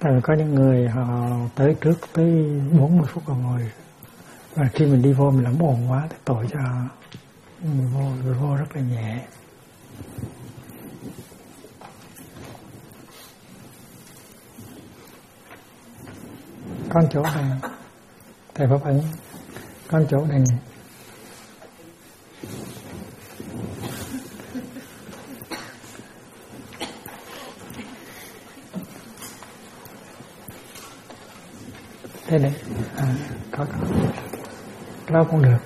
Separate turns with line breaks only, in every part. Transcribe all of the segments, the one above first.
Tại vì có những người họ tới trước tới 40 phút họ ngồi, và khi mình đi vô mình làm ồn quá thì tội cho người vô rất là nhẹ. Con chỗ này thầy Pháp Ấn, con chỗ này đây này, có đó cũng được.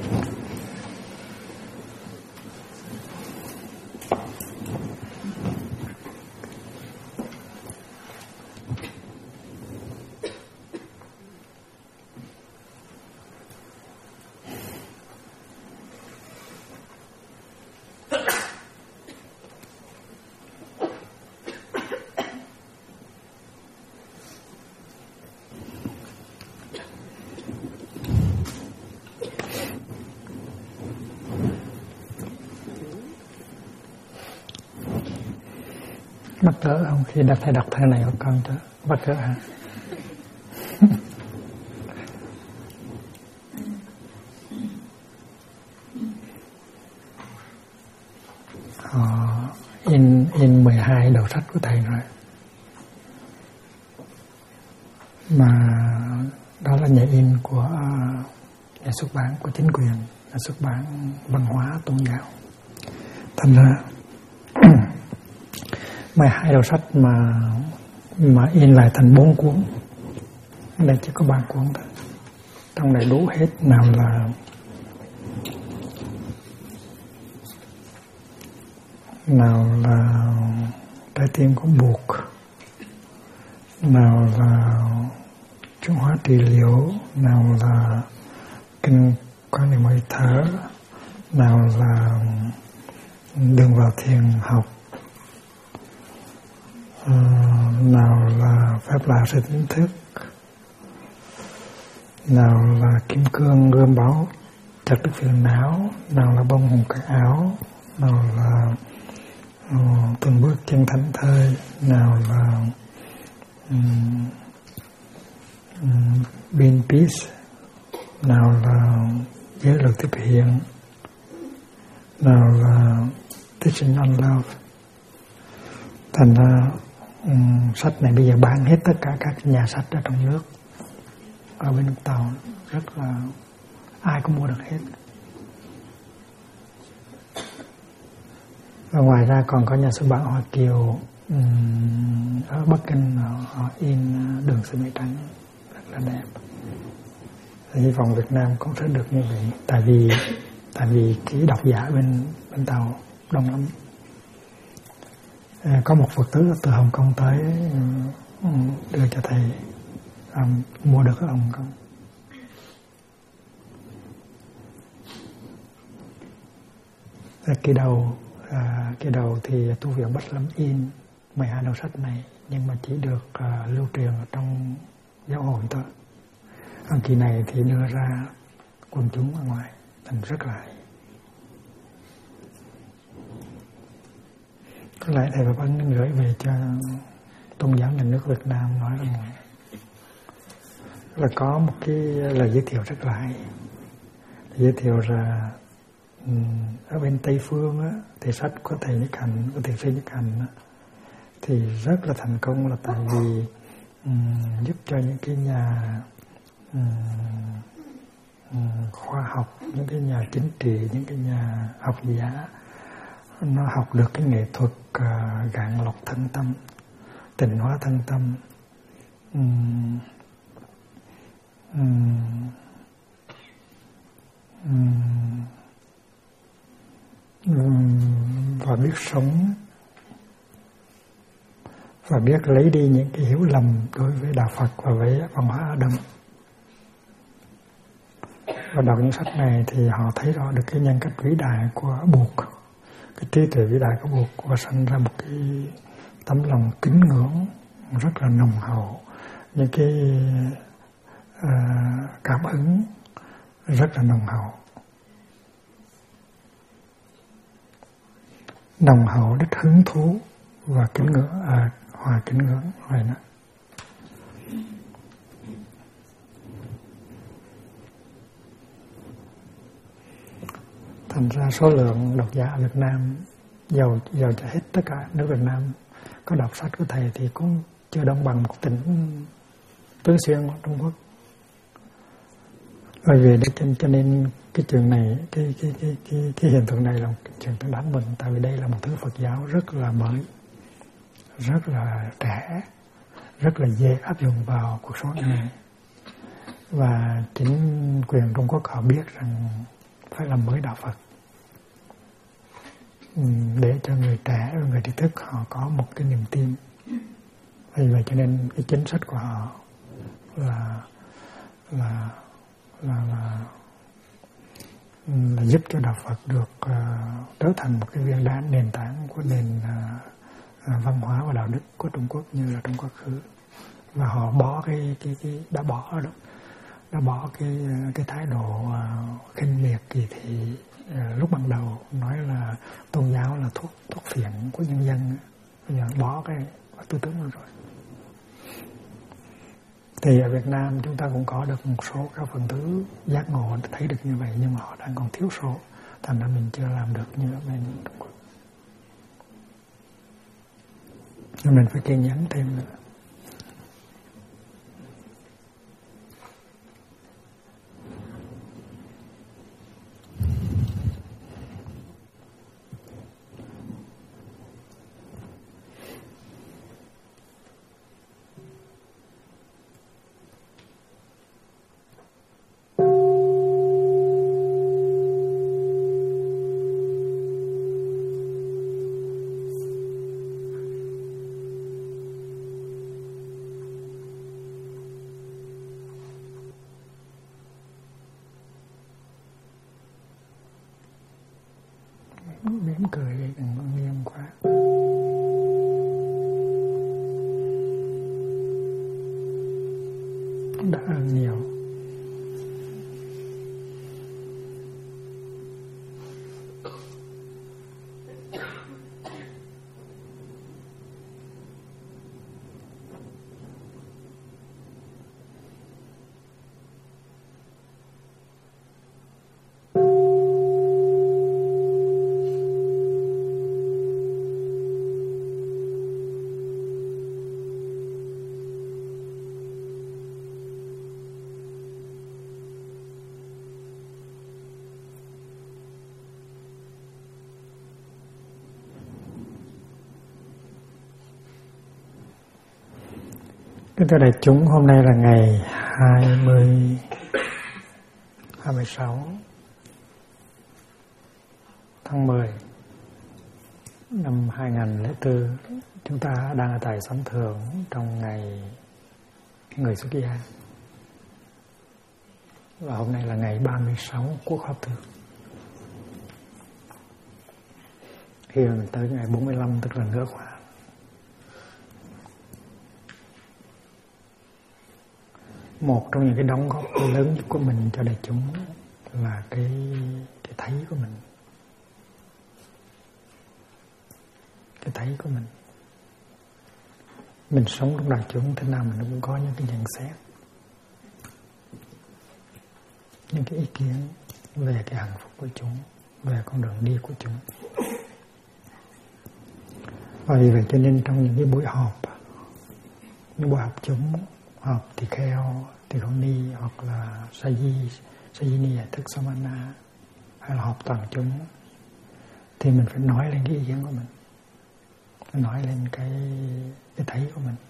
Bắt cỡ không? Khi thầy đọc thơ này của con cho bắt cỡ hả? Họ in 12 đầu sách của thầy rồi, mà đó là nhà in của nhà xuất bản của chính quyền, nhà xuất bản văn hóa tôn giáo. Thành ra 12 đầu sách mà in lại thành 4 cuốn. Đây chỉ có 3 cuốn thôi. Trong này đủ hết, nào là trái tim của buộc, nào là chuyển hóa trị liệu, nào là kinh quan niệm hơi thở, nào là đường vào thiền học, nào là phép lạ sự tỉnh thức, nào là kim cương gươm báo chặt đứt phiền não, nào là bông hồng cài áo, nào là từng bước chân thảnh thơi, nào là being peace, nào là giới luật tiếp hiện, nào là teaching on love. Thành ra sách này bây giờ bán hết tất cả các nhà sách ở trong nước, ở bên Tàu, rất là ai cũng mua được hết. Và ngoài ra còn có nhà xuất bản Hoa Kiều ở Bắc Kinh, họ in Đường Xưa Mây Trắng rất là đẹp. Hy vọng Việt Nam cũng sẽ được như vậy, tại vì cái độc giả bên Tàu đông lắm. Có một Phật tử từ Hồng Kông tới đưa cho thầy, mua được ở Hồng Kông. Cái đầu thì tu viện Bách Lâm in 12 đầu sách này, nhưng mà chỉ được lưu truyền ở trong giáo hội thôi. Kỳ này thì đưa ra quần chúng ở ngoài, thành rất là hay. Có lẽ thầy Pháp Ấn gửi về cho tôn giáo nhà nước Việt Nam, nói là có một cái lời giới thiệu rất là hay. Giới thiệu là ở bên Tây Phương á, thì sách của thầy Nhất Hạnh, của thiền sư Nhất Hạnh á, thì rất là thành công, là tại vì giúp cho những cái nhà khoa học, những cái nhà chính trị, những cái nhà học giả, nó học được cái nghệ thuật gạn lọc thân tâm, tịnh hóa thân tâm, và biết sống, và biết lấy đi những cái hiểu lầm đối với đạo Phật và với văn hóa Á Đông. Và đọc những sách này thì họ thấy rõ được cái nhân cách vĩ đại của Buộc, cái trí tuệ vĩ đại của Buộc, và sinh ra một cái tấm lòng kính ngưỡng rất là nồng hậu, những cái cảm hứng rất là nồng hậu. Nồng hậu đích hứng thú và kính ngưỡng, hòa kính ngưỡng vậy đó. Thành ra số lượng độc giả ở Việt Nam giàu cho hết tất cả nước Việt Nam có đọc sách của thầy thì cũng chưa đông bằng một tỉnh Tứ Xuyên của Trung Quốc. Bởi vì cho nên cái chuyện này, cái hiện tượng này là một chuyện tương đáng mừng, tại vì đây là một thứ Phật giáo rất là mới, rất là trẻ, rất là dễ áp dụng vào cuộc sống này. Và chính quyền Trung Quốc họ biết rằng phải làm mới đạo Phật để cho người trẻ và người trí thức họ có một cái niềm tin. Vì vậy cho nên cái chính sách của họ là giúp cho đạo Phật được trở thành một cái viên đá nền tảng của nền văn hóa và đạo đức của Trung Quốc như là trong quá khứ. Và họ bỏ đã bỏ cái thái độ khinh miệt kỳ thị lúc ban đầu, nói là tôn giáo là thuốc phiện của nhân dân. Bây giờ bỏ cái tư tưởng đó rồi. Thì ở Việt Nam chúng ta cũng có được một số các phần tử giác ngộ thấy được như vậy, nhưng mà họ đang còn thiếu số, thành ra mình chưa làm được như ở bên Trung Quốc. Nên mình phải kiên nhẫn thêm nữa. Mỉm cười đi, đừng có nghiêm quá. Đã ơn nhiều. Kính thưa đại chúng, hôm nay là ngày 26 tháng 10 năm 2004. Chúng ta đang ở tại Sám Thượng trong ngày người xuất gia. Và hôm nay là ngày 36 Quốc Họp Thượng. Hiện tới ngày 45, tức là nửa khóa. Một trong những cái đóng góp lớn nhất của mình cho đại chúng là cái thấy của mình. Cái thấy của mình. Mình sống trong đại chúng thế nào mình cũng có những cái nhận xét, những cái ý kiến về cái hạnh phúc của chúng, về con đường đi của chúng. Và vì vậy cho nên trong những cái buổi họp, những buổi họp chúng, họp tỳ kheo, tỳ kheo ni hoặc là sa di ni thức samana hay là họp toàn chúng, thì mình phải nói lên cái ý kiến của mình, nói lên cái thấy của mình.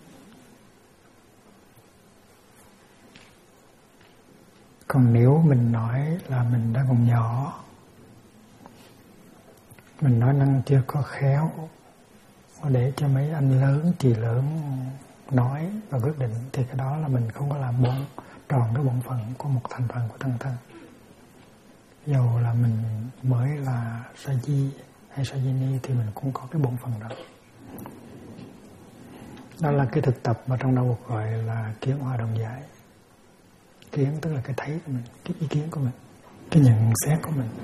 Còn nếu mình nói là mình đang còn nhỏ, mình nói năng chưa có khéo, để cho mấy anh lớn, chị lớn nói và quyết định, thì cái đó là mình không có làm tròn cái bổn phận của một thành phần của tăng thân. Dầu là mình mới là sa di hay sa di ni thì mình cũng có cái bổn phận đó. Đó là cái thực tập mà trong đạo Phật gọi là kiến hòa đồng giải. Kiến tức là cái thấy của mình, cái ý kiến của mình, cái nhận xét của mình.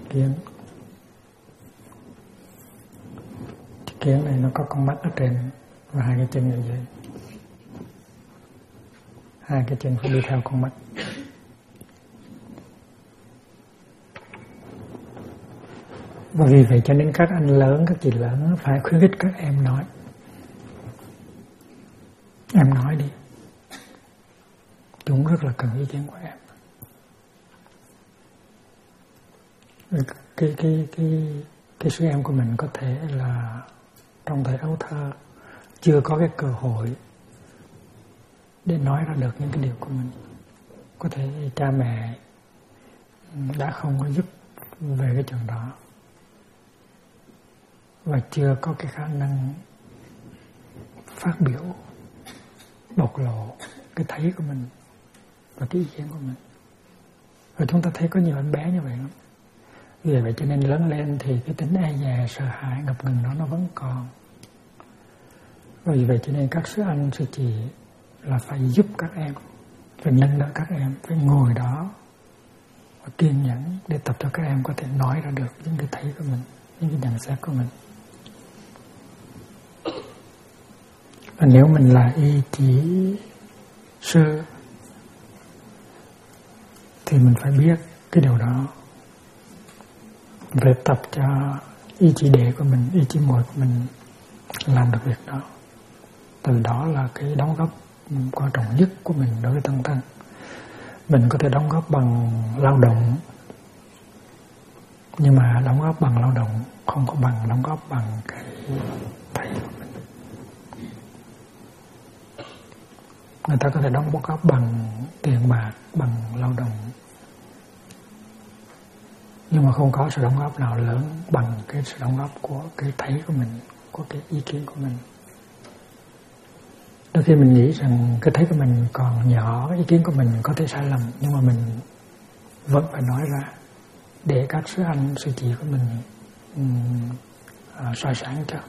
Kiến này nó có con mắt ở trên, và hai cái chân ở dưới. Hai cái chân phải đi theo con mắt. Và vì vậy cho nên các anh lớn, các chị lớn phải khuyến khích các em nói. Em nói đi. Chúng rất là cần ý kiến của em. Cái sư em của mình có thể là trong thời ấu thơ chưa có cái cơ hội để nói ra được những cái điều của mình. Có thể cha mẹ đã không có giúp về cái chuyện đó và chưa có cái khả năng phát biểu, bộc lộ cái thấy của mình và cái ý kiến của mình. Và chúng ta thấy có nhiều anh bé như vậy lắm. Vì vậy cho nên lớn lên thì cái tính e dè, sợ hãi, ngập ngừng đó nó vẫn còn. Vì vậy cho nên các sư anh, sư chị là phải giúp các em, phải nâng đỡ các em, phải ngồi đó và kiên nhẫn để tập cho các em có thể nói ra được những cái thấy của mình, những cái nhận xét của mình. Và nếu mình là y chỉ sư thì mình phải biết cái điều đó, phải tập cho ý chỉ đệ của mình, ý chỉ muội của mình làm được việc đó. Từ đó là cái đóng góp quan trọng nhất của mình đối với tăng thân. Mình có thể đóng góp bằng lao động, nhưng mà đóng góp bằng lao động không có bằng đóng góp bằng cái thầy của mình. Người ta có thể đóng góp bằng tiền bạc, bằng lao động, nhưng mà không có sự đóng góp nào lớn bằng cái sự đóng góp của cái thấy của mình, của cái ý kiến của mình. Đôi khi mình nghĩ rằng cái thấy của mình còn nhỏ, ý kiến của mình có thể sai lầm, nhưng mà mình vẫn phải nói ra để các sư anh, sư chị của mình soi sáng cho.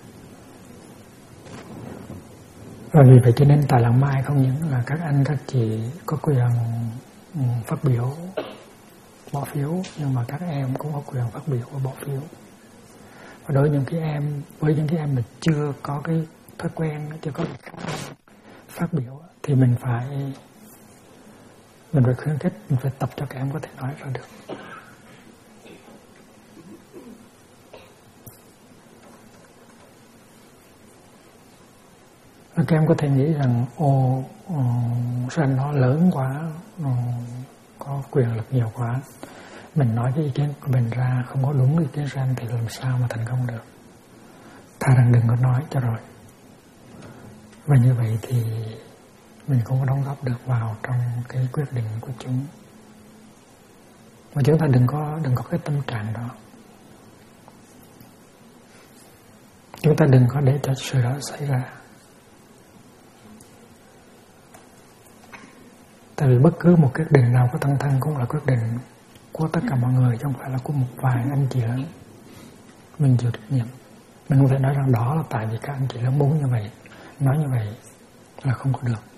Và vì vậy cho nên tại Làng Mai không những là các anh, các chị có quyền phát biểu, bỏ phiếu, nhưng mà các em cũng có quyền phát biểu và bỏ phiếu. Và đối với những cái em mà chưa có cái thói quen, chưa có khả năng phát biểu thì mình phải khuyến khích, mình phải tập cho các em có thể nói ra được. Các em có thể nghĩ rằng sao nó lớn quá, có quyền lực nhiều quá, mình nói cái ý kiến của mình ra không có đúng ý kiến San thì làm sao mà thành công được. Thà rằng đừng có nói cho rồi. Và như vậy thì mình cũng có đóng góp được vào trong cái quyết định của chúng. Mà chúng ta đừng có cái tâm trạng đó. Chúng ta đừng có để cho sự đó xảy ra. Tại vì bất cứ một quyết định nào của tăng thân cũng là quyết định của tất cả mọi người, chứ không phải là của một vài anh chị lớn. Mình chịu trách nhiệm. Mình không thể nói rằng đó là tại vì các anh chị lớn muốn như vậy, nói như vậy là không có được.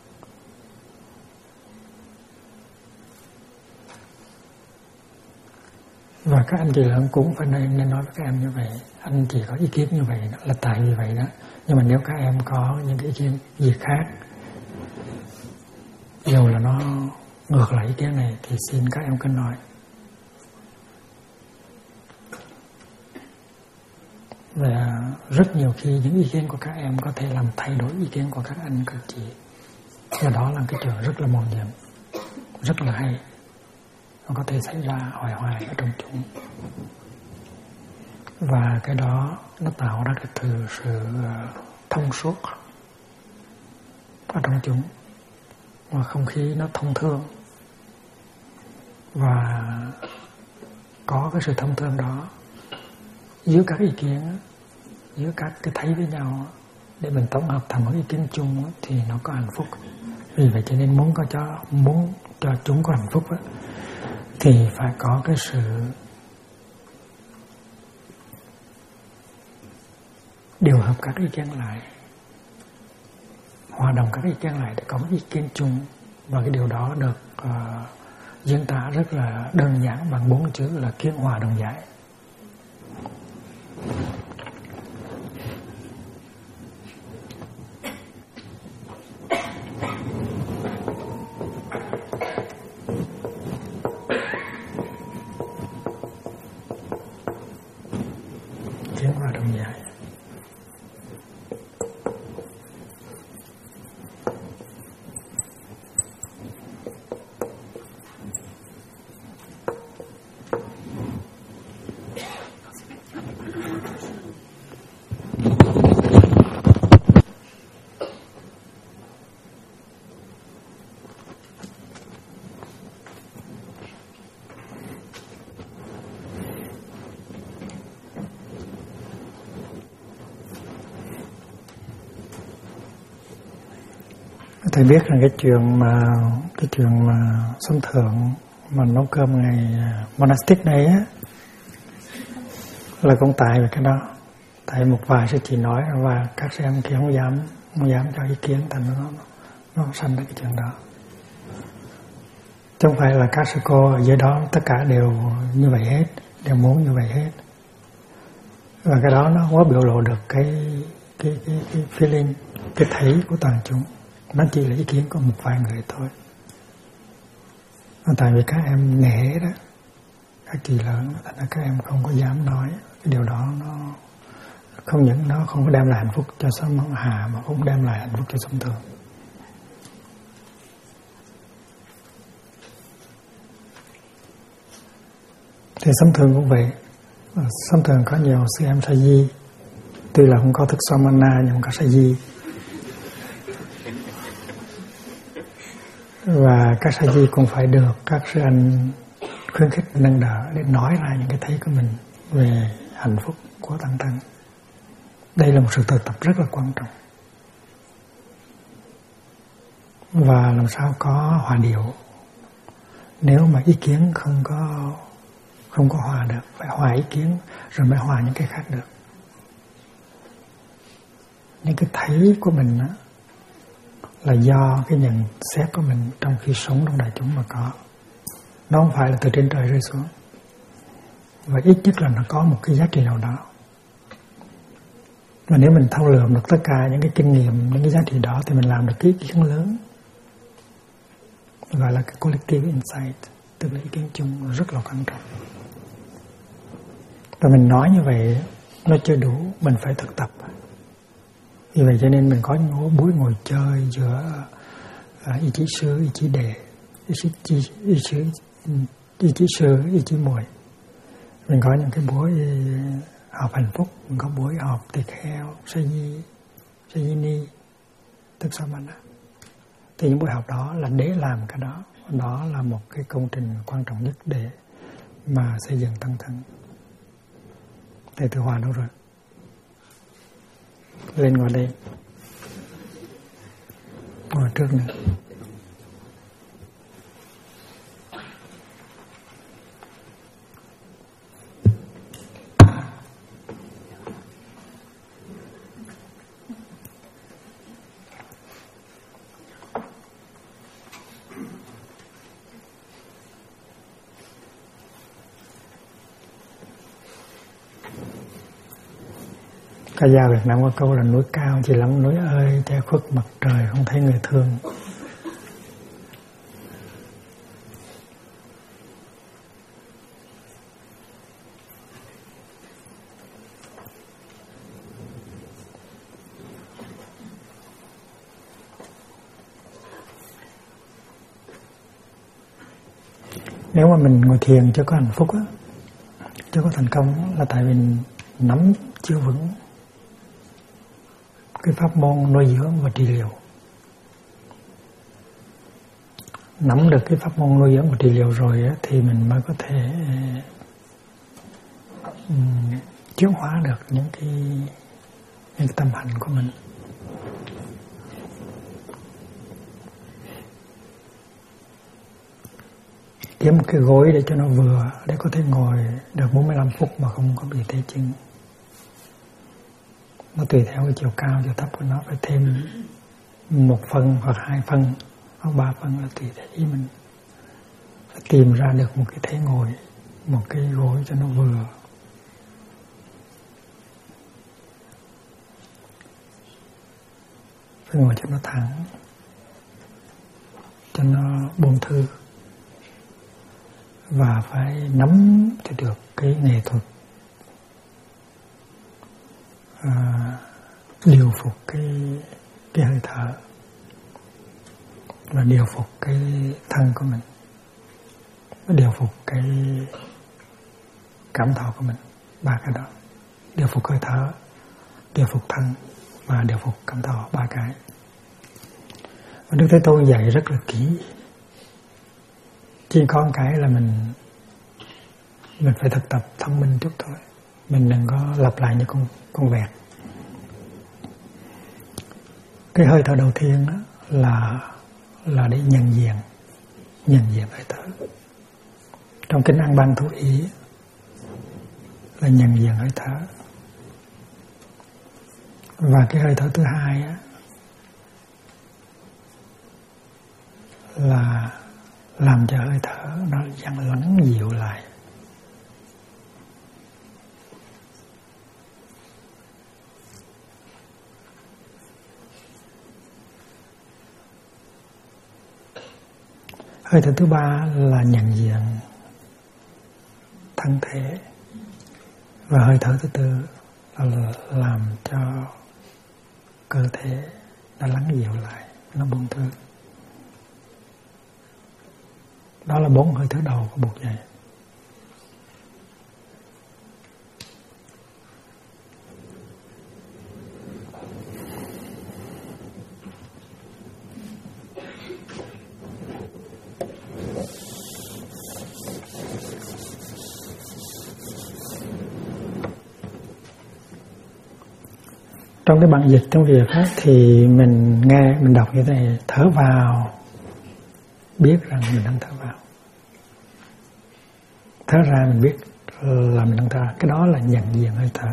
Và các anh chị lớn cũng phải nên nói với các em như vậy. Anh chị có ý kiến như vậy đó, là tại vì vậy đó. Nhưng mà nếu các em có những cái ý kiến gì khác, dù là nó ngược lại ý kiến này, thì xin các em cứ nói. Và rất nhiều khi những ý kiến của các em có thể làm thay đổi ý kiến của các anh, các chị. Và đó là cái chuyện rất là mầu nhiệm, rất là hay. Nó có thể xảy ra hoài ở trong chúng. Và cái đó nó tạo ra cái sự thông suốt ở trong chúng. Và không khí nó thông thương. Và có cái sự thông thương đó giữa các ý kiến, giữa các cái thấy với nhau, để mình tổng hợp thành một ý kiến chung thì nó có hạnh phúc. Vì vậy cho nên muốn cho chúng có hạnh phúc thì phải có cái sự điều hợp các ý kiến lại, hòa đồng các ý kiến lại để có một ý kiến chung. Và cái điều đó được diễn tả rất là đơn giản bằng 4 chữ là kiến hòa đồng giải. Thầy biết rằng cái chuyện mà sống thượng mà nấu cơm ngày monastic này á là cũng tại về cái đó. Tại một vài sư chị nói và các sư em kia không dám cho ý kiến, thành nó sanh ra cái chuyện đó. Chứ không phải là các sư cô ở dưới đó tất cả đều như vậy hết, đều muốn như vậy hết. Và cái đó nó không có biểu lộ được cái feeling, cái thấy của toàn chúng. Nó chỉ là ý kiến của một vài người thôi. Tại vì các em nể đó, các chị lớn, thành ra các em không có dám nói. Cái điều đó nó không những nó không có đem lại hạnh phúc cho sống hạ mà cũng đem lại hạnh phúc cho sống thường. Thì sống thường cũng vậy. Sống thường có nhiều sư em sa di, tuy là không có thức samana nhưng có sa di. Và các sa di cũng phải được các sư anh khuyến khích nâng đỡ để nói ra những cái thấy của mình về hạnh phúc của tăng thân. Đây là một sự thực tập rất là quan trọng. Và làm sao có hòa điệu. Nếu mà ý kiến không có hòa được, phải hòa ý kiến rồi mới hòa những cái khác được. Những cái thấy của mình đó, là do cái nhận xét của mình trong khi sống trong đại chúng mà có. Nó không phải là từ trên trời rơi xuống. Và ít nhất là nó có một cái giá trị nào đó. Và nếu mình thâu lượm được tất cả những cái kinh nghiệm, những cái giá trị đó thì mình làm được cái ý kiến lớn. Gọi là cái collective insight, tức là ý kiến chung rất là quan trọng. Và mình nói như vậy nó chưa đủ, mình phải thực tập. Vì vậy cho nên mình có những buổi ngồi chơi giữa ý chí sư, ý chí đề, ý chí sư, ý chí muội. Mình có những cái buổi họp hạnh phúc, mình có buổi họp tỳ kheo, sa di ni, tức samana. Thì những buổi học đó là để làm cái đó. Đó là một cái công trình quan trọng nhất để mà xây dựng tăng thân. Thầy Từ Hòa đâu rồi? Lên ngồi đây. Ngồi trước nữa. Ca dao Việt Nam có câu là núi cao chỉ lắm núi ơi, che khuất mặt trời không thấy người thương. Nếu mà mình ngồi thiền chưa có hạnh phúc á, chưa có thành công là tại vì nắm chưa vững cái pháp môn nuôi dưỡng và trị liệu. Nắm được cái pháp môn nuôi dưỡng và trị liệu rồi á, thì mình mới có thể chuyển hóa được những cái tâm hành của mình. Kiếm một cái gối để cho nó vừa, để có thể ngồi được 45 phút mà không có bị tê chân. Nó tùy theo cái chiều cao, chiều thấp của nó, phải thêm 1 phân hoặc 2 phân hoặc 3 phân là tùy theo ý mình. Phải tìm ra được một cái thế ngồi, một cái gối cho nó vừa. Phải ngồi cho nó thẳng, cho nó buông thư. Và phải nắm cho được cái nghệ thuật điều phục cái hơi thở và điều phục cái thân của mình, và điều phục cái cảm thọ của mình. 3 cái đó: điều phục hơi thở, điều phục thân và điều phục cảm thọ. 3 cái. Và Đức Thế Tôn dạy rất là kỹ. Chỉ có một cái là mình phải thực tập thông minh chút thôi. Mình đừng có lặp lại như con vẹt. Cái hơi thở đầu tiên đó là để nhận diện hơi thở. Trong kinh An Bang Thủ Ý là nhận diện hơi thở. Và cái hơi thở thứ hai á, là làm cho hơi thở nó dần lắng dịu lại. Hơi thở thứ ba là nhận diện thân thể. Và hơi thở thứ tư là làm cho cơ thể nó lắng dịu lại, nó buông thư. Đó là 4 hơi thở đầu của Bụt dạy. Trong cái bản dịch tiếng Việt á, thì mình nghe, mình đọc như thế này: thở vào biết rằng mình đang thở vào, thở ra mình biết là mình đang thở. Cái đó là nhận diện hơi thở.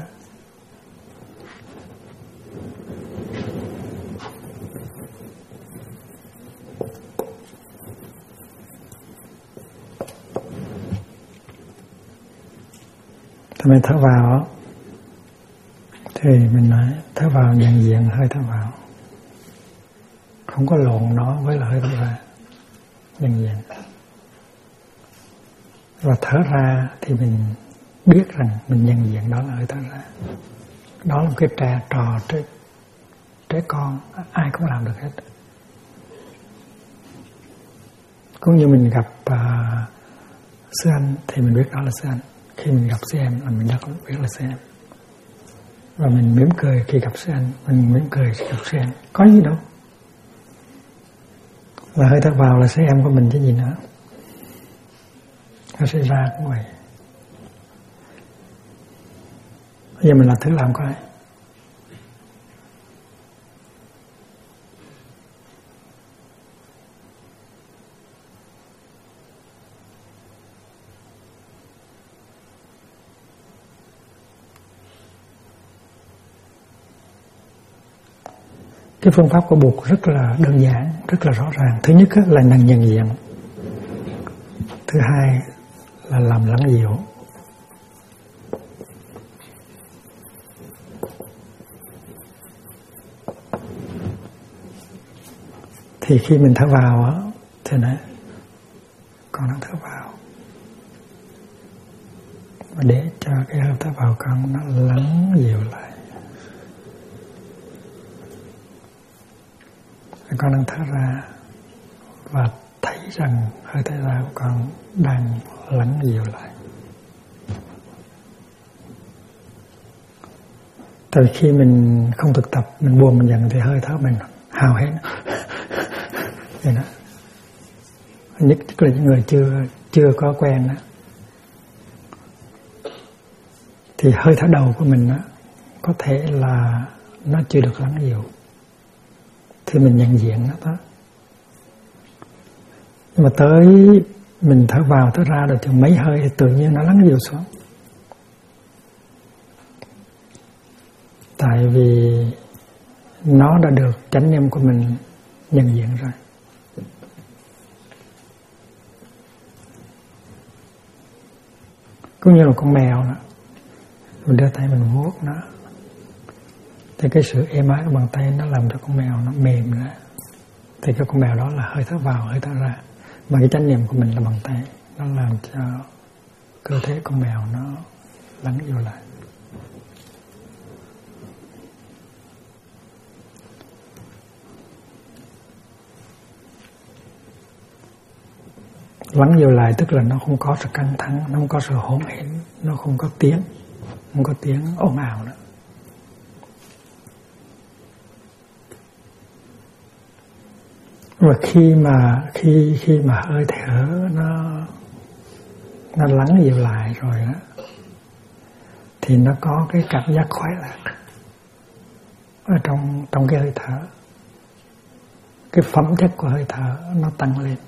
Thì mình thở vào thì mình nói thở vào nhận diện hơi thở vào, không có lộn nó với là hơi thở ra, nhận diện. Và thở ra thì mình biết rằng mình nhận diện đó là hơi thở ra. Đó là một cái trò trẻ con, ai cũng làm được hết. Cũng như mình gặp sư anh thì mình biết đó là sư anh. Khi mình gặp sư em là mình đã biết là sư em. Và mình mỉm cười khi gặp sư anh, mình mỉm cười khi gặp sư em. Có gì đâu. Và hơi thở vào là sư em của mình chứ gì nữa. Nó sẽ ra cũng vậy. Bây giờ mình làm thử làm coi. Cái phương pháp của Bụt rất là đơn giản, rất là rõ ràng. Thứ nhất là nhận diện. Thứ hai là làm lắng dịu. Thì khi mình thở vào á, thì nói con đang thở vào. Và để cho cái hơi thở vào con nó lắng dịu lại. Con đang thở ra và thấy rằng hơi thở ra của con đang lắng dịu lại. Tại vì khi mình không thực tập, mình buồn mình giận thì hơi thở mình hào hết. Vậy đó. Nhất là những người chưa có quen đó. Thì hơi thở đầu của mình đó, có thể là nó chưa được lắng dịu. Thì mình nhận diện nó đó. Nhưng mà tới mình thở vào thở ra rồi chừng mấy hơi thì tự nhiên nó lắng dịu xuống. Tại vì nó đã được chánh niệm của mình nhận diện rồi. Cũng như là con mèo đó, mình đưa tay mình vuốt nó, thì cái sự êm ái của bàn tay nó làm cho con mèo nó mềm ra. Thì cái con mèo đó là hơi thở vào, hơi thở ra. Mà cái chánh niệm của mình là bàn tay, nó làm cho cơ thể con mèo nó lắng dịu lại. Lắng dịu lại tức là nó không có sự căng thẳng, nó không có sự hỗn hển, nó không có tiếng ồn ào nữa. Và khi mà hơi thở nó lắng dịu lại rồi đó, thì nó có cái cảm giác khoái lạc ở trong cái hơi thở. cái phẩm chất của hơi thở nó tăng lên,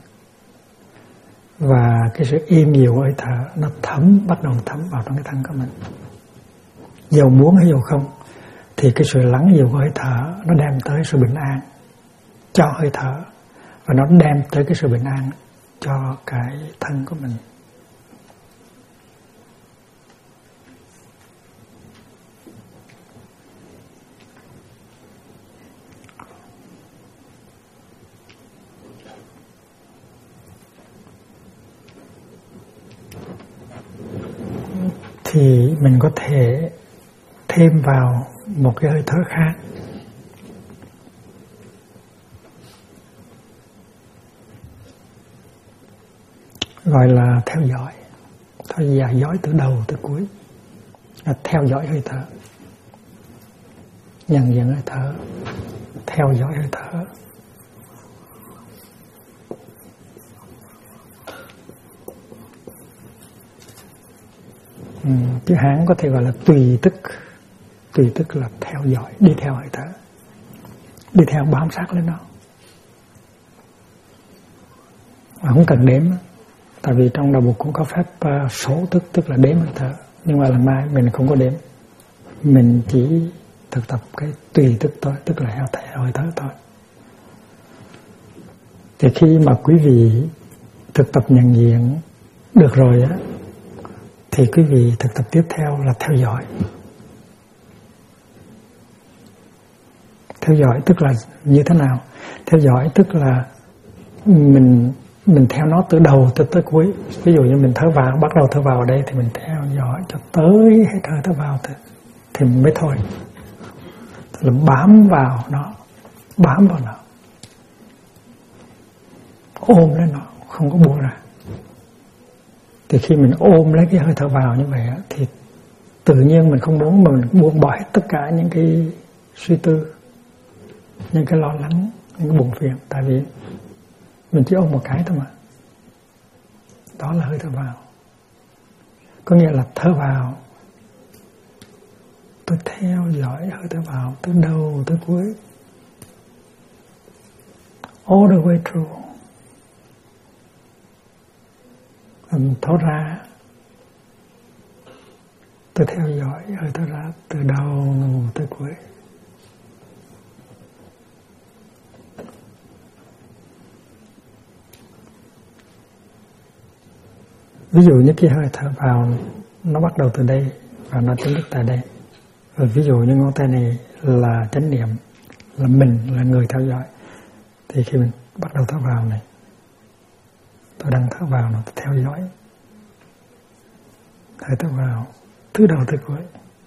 và cái sự im dịu của hơi thở nó bắt đầu thấm vào trong cái thân của mình. Dầu muốn hay dầu không thì cái sự lắng dịu của hơi thở nó đem tới sự bình an cho hơi thở, và nó đem tới cái sự bình an cho cái thân của mình. Thì mình có thể thêm vào một cái hơi thở khác, gọi là theo dõi. Thôi dõi từ đầu tới cuối, là theo dõi hơi thở, nhận diện hơi thở, theo dõi hơi thở. Chữ Hán có thể gọi là tùy tức. Tùy tức là theo dõi, đi theo hơi thở, đi theo bám sát lên nó, mà không cần đếm. Tại vì trong đạo Phật cũng có phép số tức, tức là đếm hơi thở, nhưng mà lần này mình không có đếm, mình chỉ thực tập cái tùy tức thôi, tức là theo hơi thở thôi. Thì khi mà quý vị thực tập nhận diện được rồi á, thì quý vị thực tập tiếp theo là theo dõi. Theo dõi tức là như thế nào? Theo dõi tức là mình theo nó từ đầu tới cuối. Ví dụ như mình thở vào, bắt đầu thở vào ở đây thì mình theo dõi cho tới hết hơi thở vào thì mới thôi. Tức là bám vào nó, ôm lấy nó, không có buông ra. Thì khi mình ôm lấy cái hơi thở vào như vậy thì tự nhiên mình không muốn mà mình buông bỏ hết tất cả những cái suy tư, những cái lo lắng, những cái buồn phiền. Tại vì mình chỉ ôm một cái thôi mà. Đó là hơi thở vào. Có nghĩa là thở vào, tôi theo dõi hơi thở vào từ đầu tới cuối, all the way through. Thở ra, tôi theo dõi hơi thở ra từ đầu tới cuối. Ví dụ như cái hơi thở vào nó bắt đầu từ đây và nó chấm dứt tại đây. Rồi ví dụ như ngón tay này là chánh niệm, là mình là người theo dõi. Thì khi mình bắt đầu thở vào này, tôi đang thở vào nó theo dõi. Hơi thở vào từ đầu tới cuối.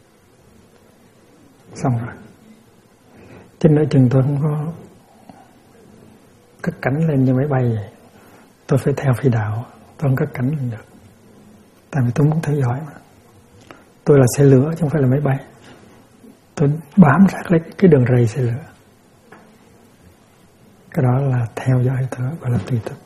Xong rồi. Trên nửa chừng tôi không có cất cánh lên như máy bay vậy. Tôi phải theo phi đạo, tôi không cất cánh lên được. Tại vì tôi muốn theo dõi mà. Tôi là xe lửa chứ không phải là máy bay. Tôi bám sát lấy cái đường ray xe lửa. Cái đó là theo dõi hơi thở, gọi là tùy tức.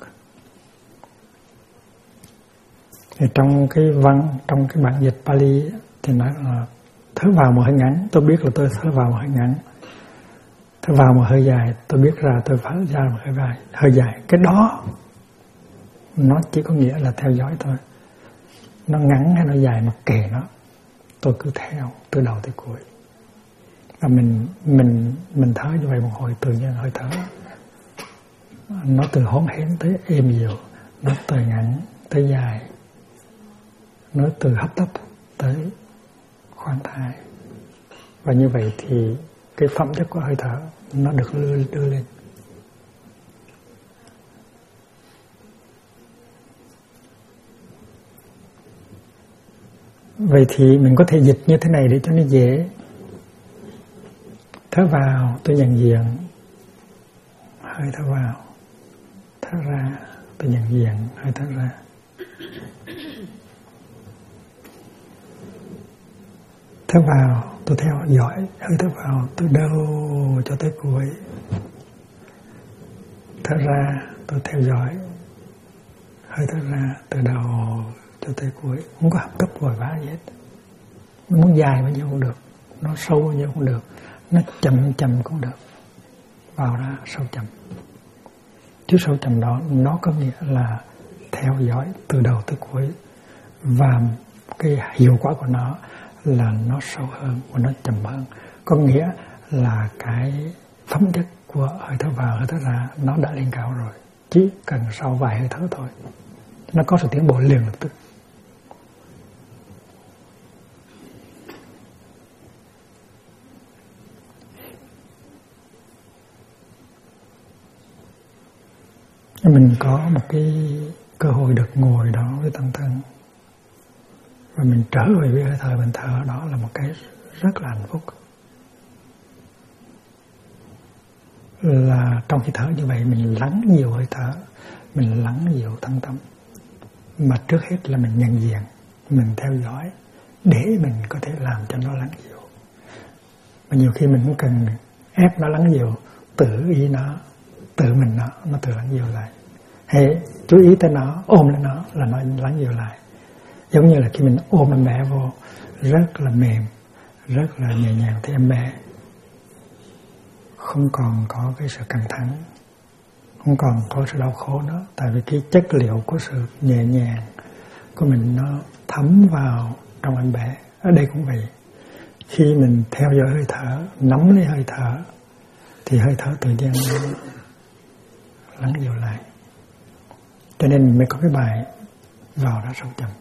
Thì trong cái trong cái bản dịch Pali thì nói là thở vào một hơi ngắn, tôi biết là tôi thở vào một hơi ngắn. Thở vào một hơi dài, tôi biết ra tôi thở ra một hơi dài. Cái đó nó chỉ có nghĩa là theo dõi thôi. Nó ngắn hay nó dài mà kệ nó, tôi cứ theo từ đầu tới cuối. Và mình thở như vậy một hồi, tự nhiên hơi thở nó từ hỗn hển tới êm dịu, nó từ ngắn tới dài, nó từ hấp tấp tới khoan thai. Và như vậy thì cái phẩm chất của hơi thở nó được đưa lên. Vậy thì mình có thể dịch như thế này để cho nó dễ. Thở vào tôi nhận diện hơi thở vào, thở ra tôi nhận diện hơi thở ra. Thở vào tôi theo dõi hơi thở vào từ đầu cho tới cuối. Thở ra tôi theo dõi hơi thở ra từ đầu cho tới cuối. Không có hấp tấp vội vã gì hết. Nó muốn dài bao nhiêu cũng được, nó sâu bao nhiêu cũng được, nó chậm cũng được. Vào ra sâu chậm. chiếu sâu chậm đó nó có nghĩa là theo dõi từ đầu tới cuối, và cái hiệu quả của nó là nó sâu hơn và nó chậm hơn. Có nghĩa là cái phẩm chất của hơi thở vào hơi thở ra nó đã lên cao rồi, chỉ cần sau vài hơi thở thôi nó có sự tiến bộ liền lập tức. Mình có một cái cơ hội được ngồi đó với tăng thân và mình trở về với hơi thở, mình thở, đó là một cái rất là hạnh phúc. Là trong khi thở như vậy mình lắng nhiều hơi thở, mình lắng nhiều thân tâm, mà trước hết là mình nhận diện, mình theo dõi để mình có thể làm cho nó lắng nhiều. Và nhiều khi mình cũng cần ép nó lắng nhiều, tự ý nó, tự mình nó tự lắng nhiều lại. Hay chú ý tới nó, ôm lên nó là nó lắng nhiều lại. Giống như là khi mình ôm em bé vô, rất là mềm, rất là nhẹ nhàng, thì em bé không còn có cái sự căng thẳng, không còn có sự đau khổ nữa. Tại vì cái chất liệu của sự nhẹ nhàng của mình nó thấm vào trong em bé. Ở đây cũng vậy. Khi mình theo dõi hơi thở, nắm lấy hơi thở, thì hơi thở tự nhiên lắng dịu lại. Cho nên mình mới có cái bài vào ra sâu chậm.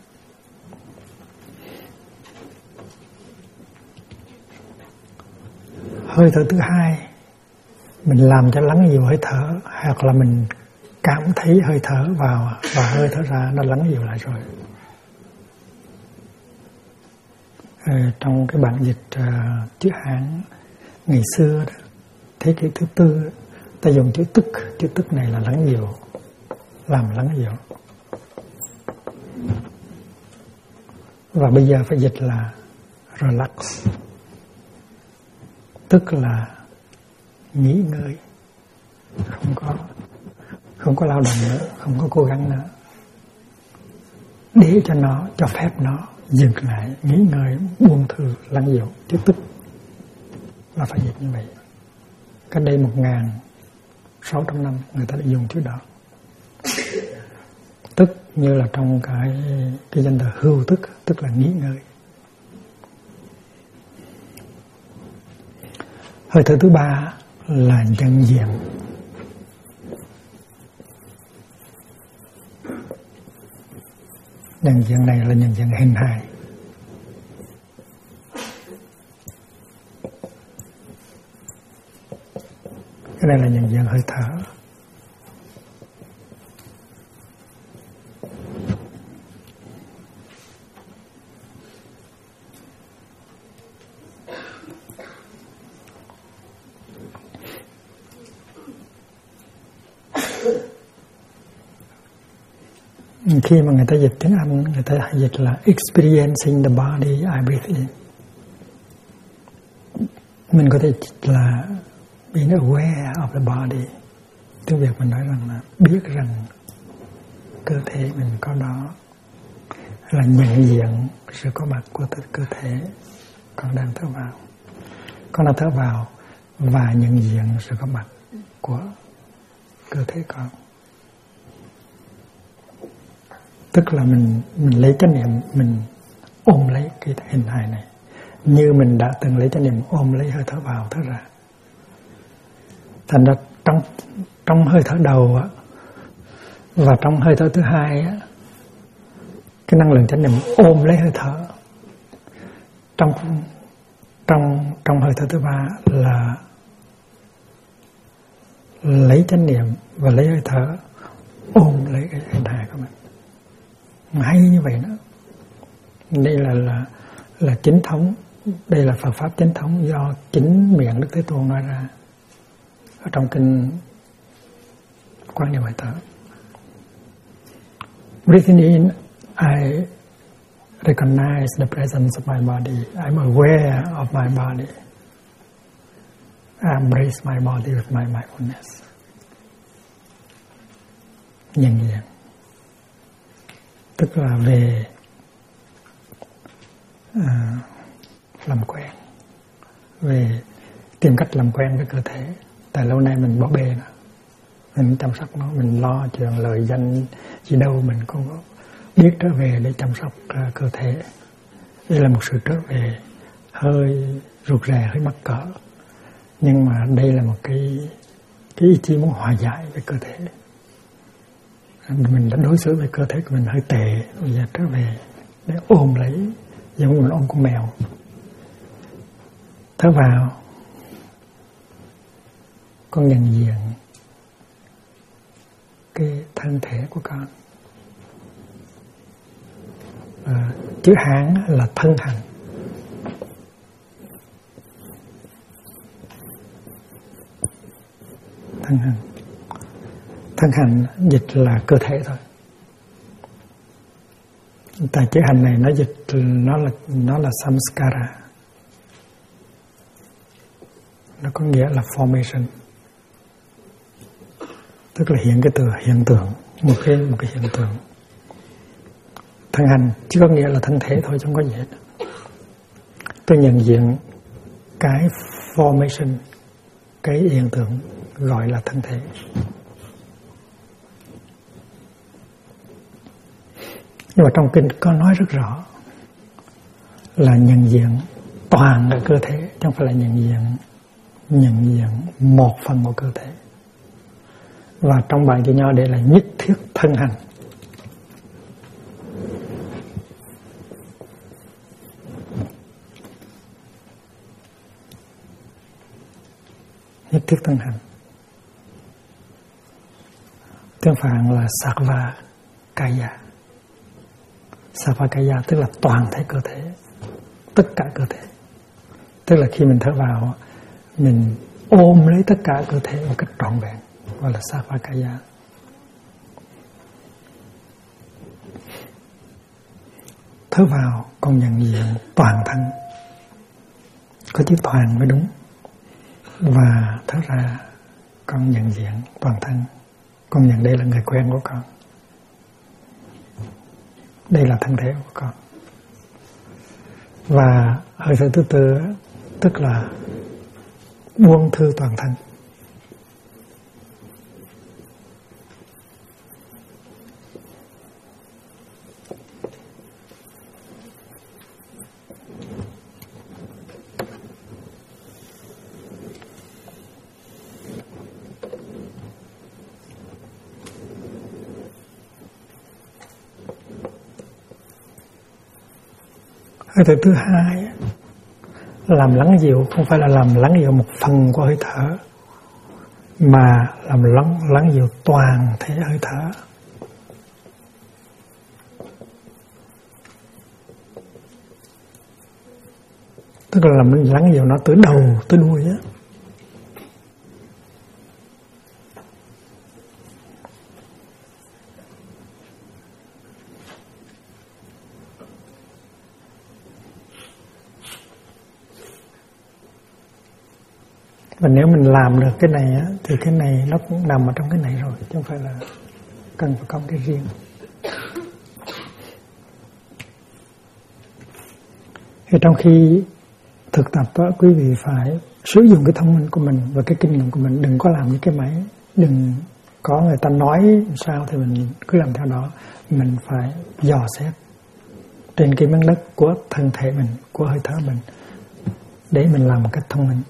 Hơi thở thứ hai, mình làm cho lắng dịu hơi thở, hoặc là mình cảm thấy hơi thở vào và hơi thở ra nó lắng dịu lại rồi. Trong cái bản dịch chữ Hán ngày xưa đó, thế kỷ thứ tư, ta dùng chữ tức này là lắng dịu, làm lắng dịu. Và bây giờ phải dịch là relax, tức là nghỉ ngơi, không có lao động nữa, không có cố gắng nữa, để cho nó, cho phép nó dừng lại, nghỉ ngơi, buông thư, lắng dịu. Chứ tức là phải dịch như vậy. Cách đây 1.600 năm người ta đã dùng chữ đó. Tức như là trong cái danh từ hưu tức là nghỉ ngơi. Hơi thở thứ ba là nhận diện. Nhận diện này là nhận diện hình hài. Cái này là nhận diện hơi thở. Khi mà người ta dịch tiếng Anh, người ta dịch là experiencing the body I breathe in. Mình có thể dịch là being aware of the body. Tiếng Việt mình nói rằng là biết rằng cơ thể mình có đó, là nhận diện sự có mặt của cơ thể con đang thở vào. Con đang thở vào và nhận diện sự có mặt của cơ thể con. Tức là mình lấy chánh niệm, mình ôm lấy cái hình hài này, như mình đã từng lấy chánh niệm ôm lấy hơi thở vào thở ra. Thành ra trong hơi thở đầu á, và trong hơi thở thứ hai á, cái năng lượng chánh niệm ôm lấy hơi thở. Trong hơi thở thứ ba là lấy chánh niệm và lấy hơi thở ôm lấy cái hình hài của mình. Hay như vậy đó. Đây là chính thống, đây là Phật pháp chính thống do chính miệng Đức Thế Tôn nói ra ở trong kinh Quan Niệm Hơi Thở. Breathing in, I recognize the presence of my body. I'm aware of my body. I embrace my body with my mindfulness. Nhận diện. Tức là về làm quen, về tìm cách làm quen với cơ thể. Tại lâu nay mình bỏ bê nó, mình chăm sóc nó, mình lo chuyện lợi danh gì đâu, mình không có biết trở về để chăm sóc cơ thể. Đây là một sự trở về hơi rụt rè, hơi mắc cỡ, nhưng mà đây là một cái ý chí muốn hòa giải với cơ thể. Mình đã đối xử với cơ thể của mình hơi tệ, bây giờ trở về để ôm lấy, giống như mình ôm con mèo. Thở vào, con nhận diện cái thân thể của con. Chữ Hán là thân hành. Thân hành. Thân hành dịch là cơ thể thôi. Tại chữ hành này nó dịch nó là samskara. Nó có nghĩa là formation. Tức là hiện tượng, một cái hiện tượng. Thân hành chỉ có nghĩa là thân thể thôi, chứ không có gì hết. Tôi nhận diện cái formation, cái hiện tượng gọi là thân thể. Nhưng mà trong kinh có nói rất rõ là nhận diện toàn cái cơ thể, chứ không phải là nhận diện một phần của cơ thể. Và trong bài Chữ Nho để là nhất thiết thân hành. Nhất thiết thân hành. Tiếng Phạn là Sarva Kaya. Sarva Kaya tức là toàn thể cơ thể, tất cả cơ thể. Tức là khi mình thở vào, mình ôm lấy tất cả cơ thể một cách trọn vẹn, gọi là Sarva Kaya. Thở vào con nhận diện toàn thân, có chữ toàn mới đúng. Và thở ra con nhận diện toàn thân. Con nhận đây là người quen của con, đây là thân thể của con. Và hơi thở thứ tư tức là buông thư toàn thân. Hơi thở thứ hai làm lắng dịu, không phải là làm lắng dịu một phần của hơi thở, mà làm lắng dịu toàn thể hơi thở. Tức là làm lắng dịu nó từ đầu tới đuôi á. Và nếu mình làm được cái này á, thì cái này nó cũng nằm ở trong cái này rồi, chứ không phải là cần phải có cái riêng. Thì trong khi thực tập á, quý vị phải sử dụng cái thông minh của mình và cái kinh nghiệm của mình. Đừng có làm những cái máy, đừng có người ta nói sao thì mình cứ làm theo đó. Mình phải dò xét trên cái miếng đất của thân thể mình, của hơi thở mình, để mình làm một cách thông minh.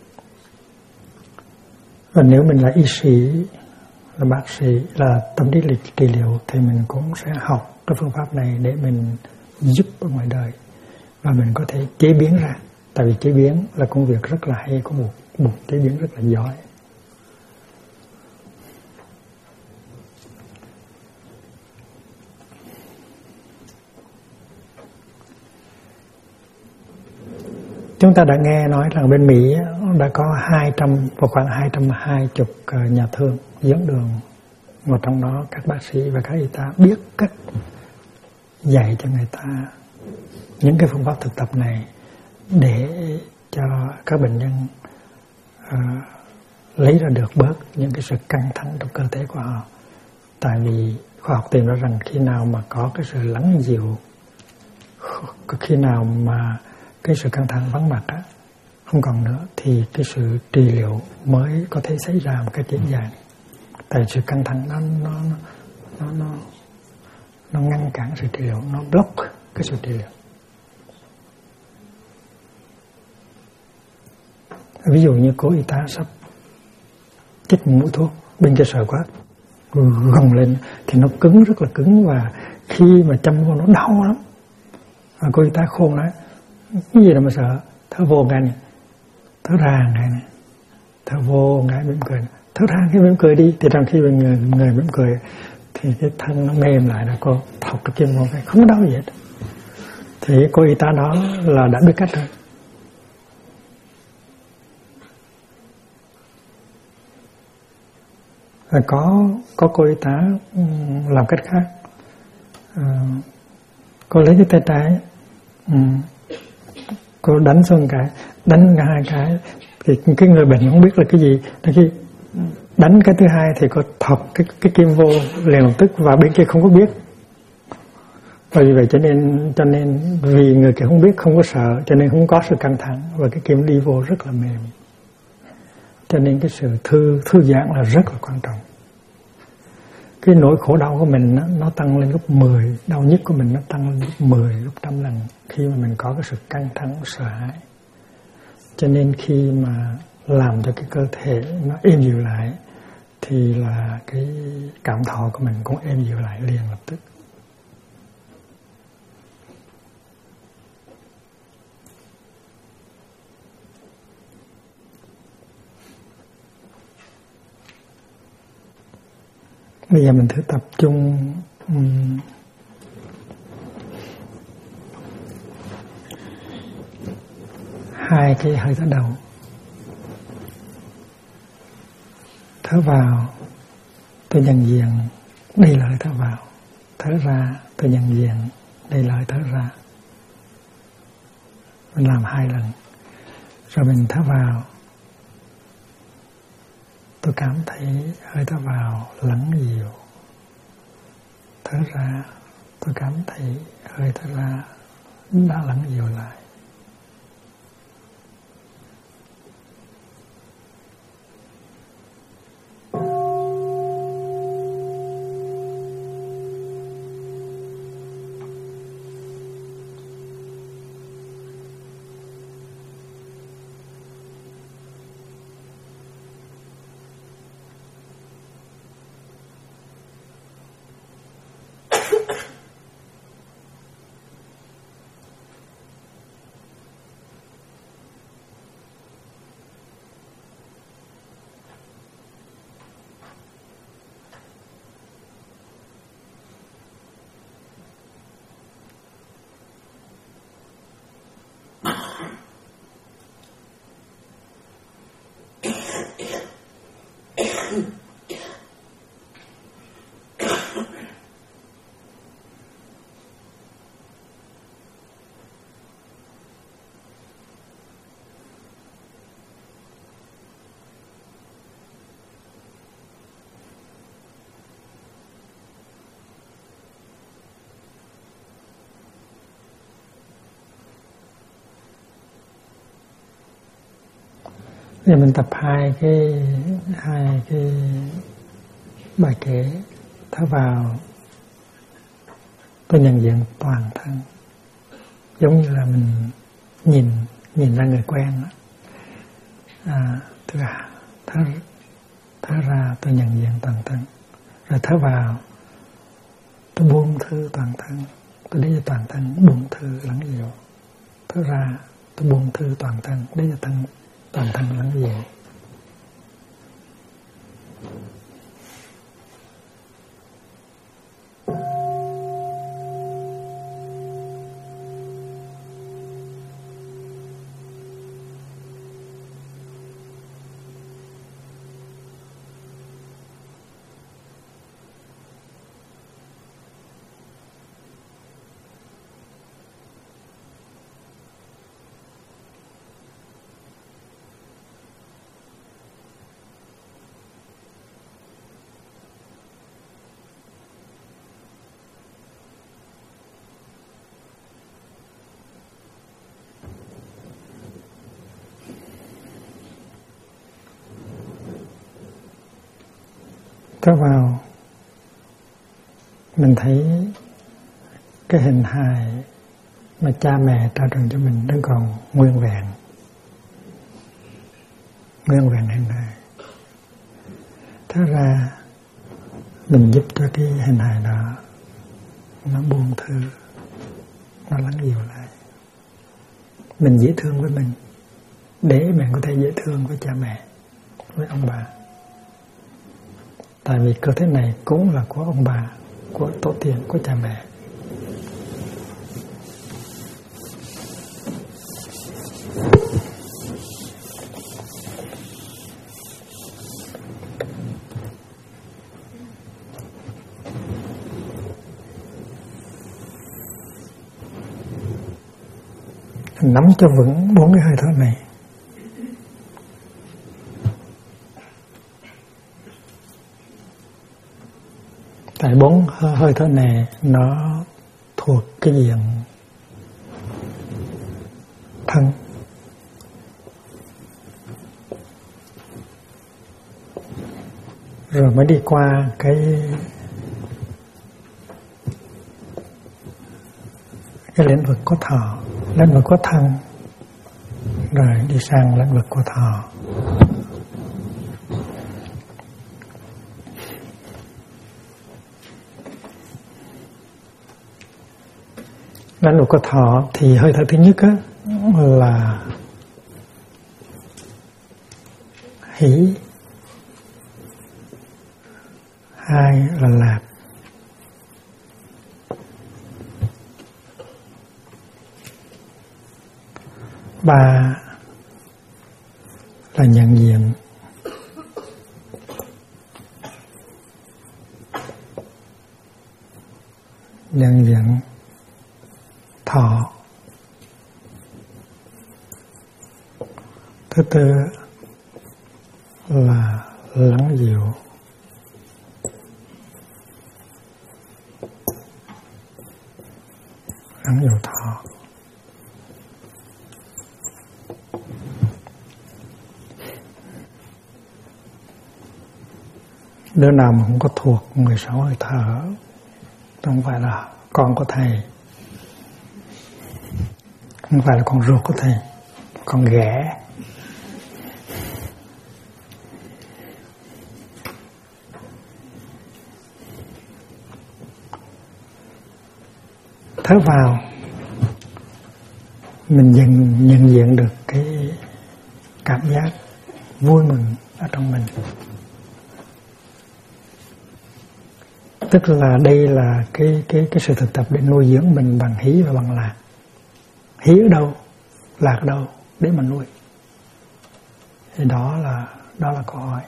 Và nếu mình là y sĩ, là bác sĩ, là tâm lý trị liệu, thì mình cũng sẽ học cái phương pháp này để mình giúp ở ngoài đời. Và mình có thể chế biến ra. Tại vì chế biến là công việc rất là hay, có một chế biến rất là giỏi. Chúng ta đã nghe nói rằng bên Mỹ đã có khoảng 220 nhà thương dẫn đường. Một trong đó các bác sĩ và các y tá biết cách dạy cho người ta những cái phương pháp thực tập này để cho các bệnh nhân lấy ra được bớt những cái sự căng thẳng trong cơ thể của họ. Tại vì khoa học tìm ra rằng khi nào mà có cái sự lắng dịu, khi nào mà cái sự căng thẳng vắng mặt á, không còn nữa, thì cái sự trị liệu mới có thể xảy ra một cách dễ dàng. Tại sự căng thẳng nó ngăn cản sự trị liệu, nó block cái sự trị liệu. Ví dụ như cô y tá sắp chích mũi thuốc, bên kia sợ quá, gồng lên thì nó cứng, rất là cứng, và khi mà châm vô nó đau lắm. Và cô y tá khôn nói, cái gì đâu mà sợ, thở vô ngay này, thở ra ngay này, thở vô ngay mỉm cười, thở ra cái mỉm cười đi. Thì trong khi người mỉm cười thì cái thân nó mềm lại, là cô thọc cái kim vô cái không có đau gì hết. Thì cô y tá đó là đã biết cách rồi. Và có cô y tá làm cách khác. Cô lấy cái tay trái, cô đánh xuống đánh cả hai cái, thì cái người bệnh không biết là cái gì. Khi đánh cái thứ hai thì cô thọc cái kim vô liền lập tức, và bên kia không có biết. Và vì vậy cho nên vì người kia không biết, không có sợ, cho nên không có sự căng thẳng, và cái kim đi vô rất là mềm. Cho nên cái sự thư giãn là rất là quan trọng. Cái nỗi khổ đau của mình nó tăng lên gấp 10, đau nhức của mình nó tăng lên gấp 10, gấp 100 lần khi mà mình có cái sự căng thẳng, sợ hãi. Cho nên khi mà làm cho cái cơ thể nó êm dịu lại thì là cái cảm thọ của mình cũng êm dịu lại liền lập tức. Bây giờ mình thử tập trung hai cái hơi thở đầu. Thở vào, tôi nhận diện đây là hơi thở vào. Thở ra, tôi nhận diện đây là hơi thở ra. Mình làm 2 lần. Rồi mình thở vào, tôi cảm thấy hơi thở vào lắng dịu. Thở ra, tôi cảm thấy hơi thở ra đã lắng dịu lại. Giờ mình tập hai cái bài kể. Thở vào, tôi nhận diện toàn thân, giống như là mình nhìn ra người quen đó. Thở ra, tôi nhận diện toàn thân. Rồi thở vào, tôi buông thư toàn thân, tôi để cho toàn thân buông thư lắng dịu. Thở ra, tôi buông thư toàn thân, để cho toàn thân lắng dịu. Thở vào mình thấy cái hình hài mà cha mẹ trao truyền cho mình vẫn còn nguyên vẹn hình hài. Thế ra mình giúp cho cái hình hài đó nó buông thư, nó lắng dịu lại, mình dễ thương với mình để mình có thể dễ thương với cha mẹ, với ông bà. Tại vì cơ thể này cũng là của ông bà, của tổ tiên, của cha mẹ. Nắm cho vững 4 cái hơi thở này. Tại 4 hơi thở này nó thuộc cái diện thân. Rồi mới đi qua cái lĩnh vực có thọ, lĩnh vực có thân, rồi đi sang lĩnh vực của thọ. Lĩnh vực của thọ thì hơi thở thứ nhất á, là hỷ, 2 là lạc, 3 là nhận diện, 4 thọ, thứ 4 là lắng dịu, thọ. Đứa nào mà không có thuộc 16 hơi thở, không phải là con của thầy, không phải là con ruột của thầy, con ghẻ. Thở vào mình nhận diện được cái cảm giác vui mừng ở trong mình. Tức là đây là cái sự thực tập để nuôi dưỡng mình bằng hỷ và bằng lạc. Hỷ ở đâu, lạc ở đâu để mà nuôi? Thì đó là câu hỏi.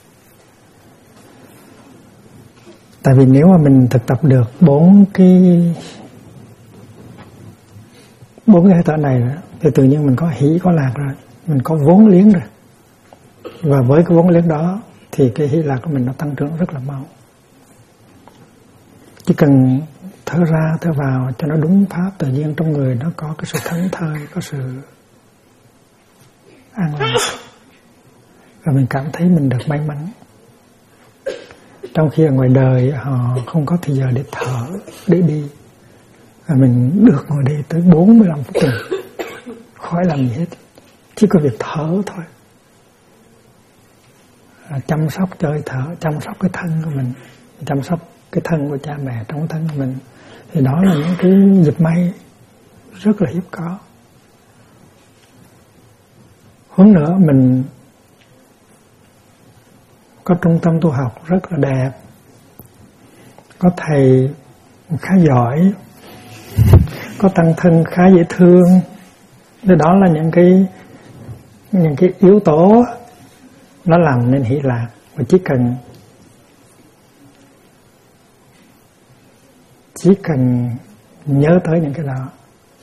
Tại vì nếu mà mình thực tập được 4 cái hơi thở này đó, thì tự nhiên mình có hỷ, có lạc rồi, mình có vốn liếng rồi. Và với cái vốn liếng đó thì cái hỷ lạc của mình nó tăng trưởng rất là mau. Chỉ cần thở ra thở vào cho nó đúng pháp, tự nhiên trong người nó có cái sự thẫn thơi, có sự an lành, và mình cảm thấy mình được may mắn. Trong khi ở ngoài đời họ không có thời giờ để thở, để đi, và mình được ngồi đây tới 45 phút rồi, khỏi làm gì hết, chỉ có việc thở thôi. Chăm sóc cho hơi thở, chăm sóc cái thân của mình, chăm sóc cái thân của cha mẹ trong cái thân của mình. Thì đó là những cái dịp may rất là hiếm có. Hơn nữa mình có trung tâm tu học rất là đẹp, có thầy khá giỏi, có tăng thân khá dễ thương. Thì đó là những cái yếu tố nó làm nên hỷ lạc. Và chỉ cần nhớ tới những cái đó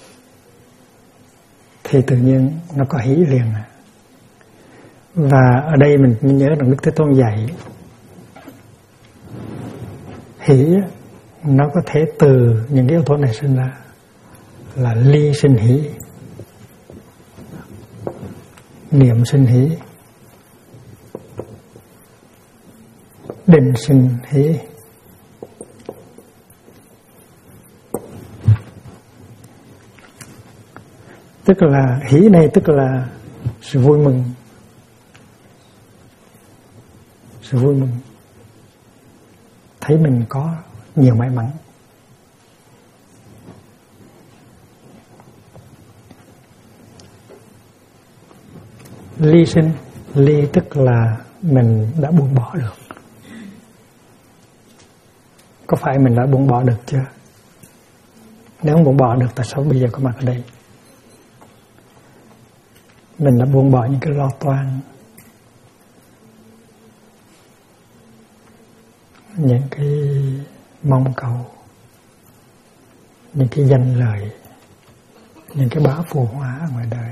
thì tự nhiên nó có hỷ liền. Và ở đây mình nhớ rằng Đức Thế Tôn dạy hỷ nó có thể từ những cái yếu tố này sinh ra, là ly sinh hỷ, niệm sinh hỷ, định sinh hỷ. Tức là hỷ này tức là sự vui mừng. Sự vui mừng, thấy mình có nhiều may mắn. Ly sinh, ly tức là mình đã buông bỏ được. Có phải mình đã buông bỏ được chưa? Nếu không buông bỏ được, tại sao bây giờ có mặt ở đây? Mình đã buông bỏ những cái lo toan, những cái mong cầu, những cái danh lợi, những cái bão phù hóa ở ngoài đời.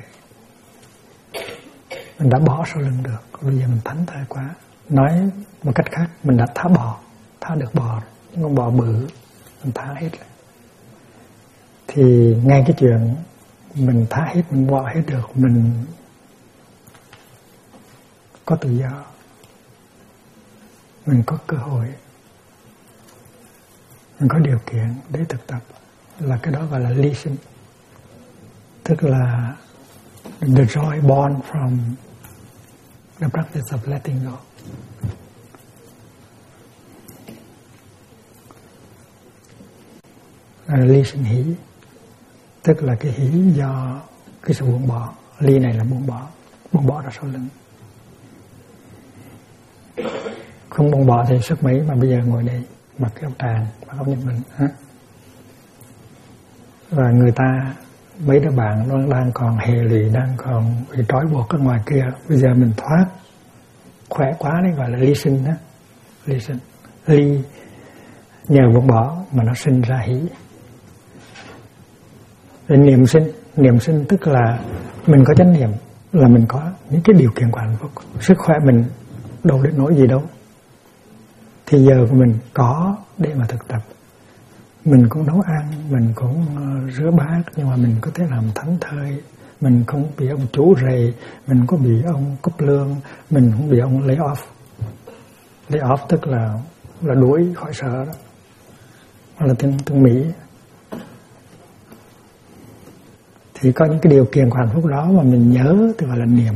Mình đã bỏ sau lưng được. Bây giờ mình thánh thơi quá. Nói một cách khác, mình đã thả bò, thả được bò, những con bò bự mình thả hết rồi. Thì ngay cái chuyện mình thả hết, mình bỏ hết được, mình có tự do, mình có cơ hội, mình có điều kiện để thực tập, là cái đó gọi là ly sinh. Tức là the joy born from the practice of letting go. Ly sinh hỷ, tức là cái hỷ do cái sự buông bỏ. Ly này là buông bỏ ra sau lưng. Không buông bỏ thì sức mấy mà bây giờ ngồi đây mặc cái áo tràng, mặc áo Nhật Minh, hả? Và người ta, mấy đứa bạn nó đang còn hệ lụy, đang còn bị trói buộc ở ngoài kia. Bây giờ mình thoát, khỏe quá đấy, gọi là ly sinh đó. Ly sinh, ly nhờ buông bỏ mà nó sinh ra hỷ. Rồi niệm sinh tức là mình có chánh niệm, là mình có những cái điều kiện của hạnh phúc. Sức khỏe mình đâu đến nỗi gì đâu, thì giờ của mình có để mà thực tập. Mình cũng nấu ăn, mình cũng rửa bát, nhưng mà mình có thể làm thảnh thơi. Mình không bị ông chủ rầy, mình có bị ông cúp lương, mình không bị ông lay off. Lay off tức là đuổi khỏi sở đó, hoặc là tiếng Mỹ. Thì có những cái điều kiện của hạnh phúc đó mà mình nhớ, thì gọi là niệm.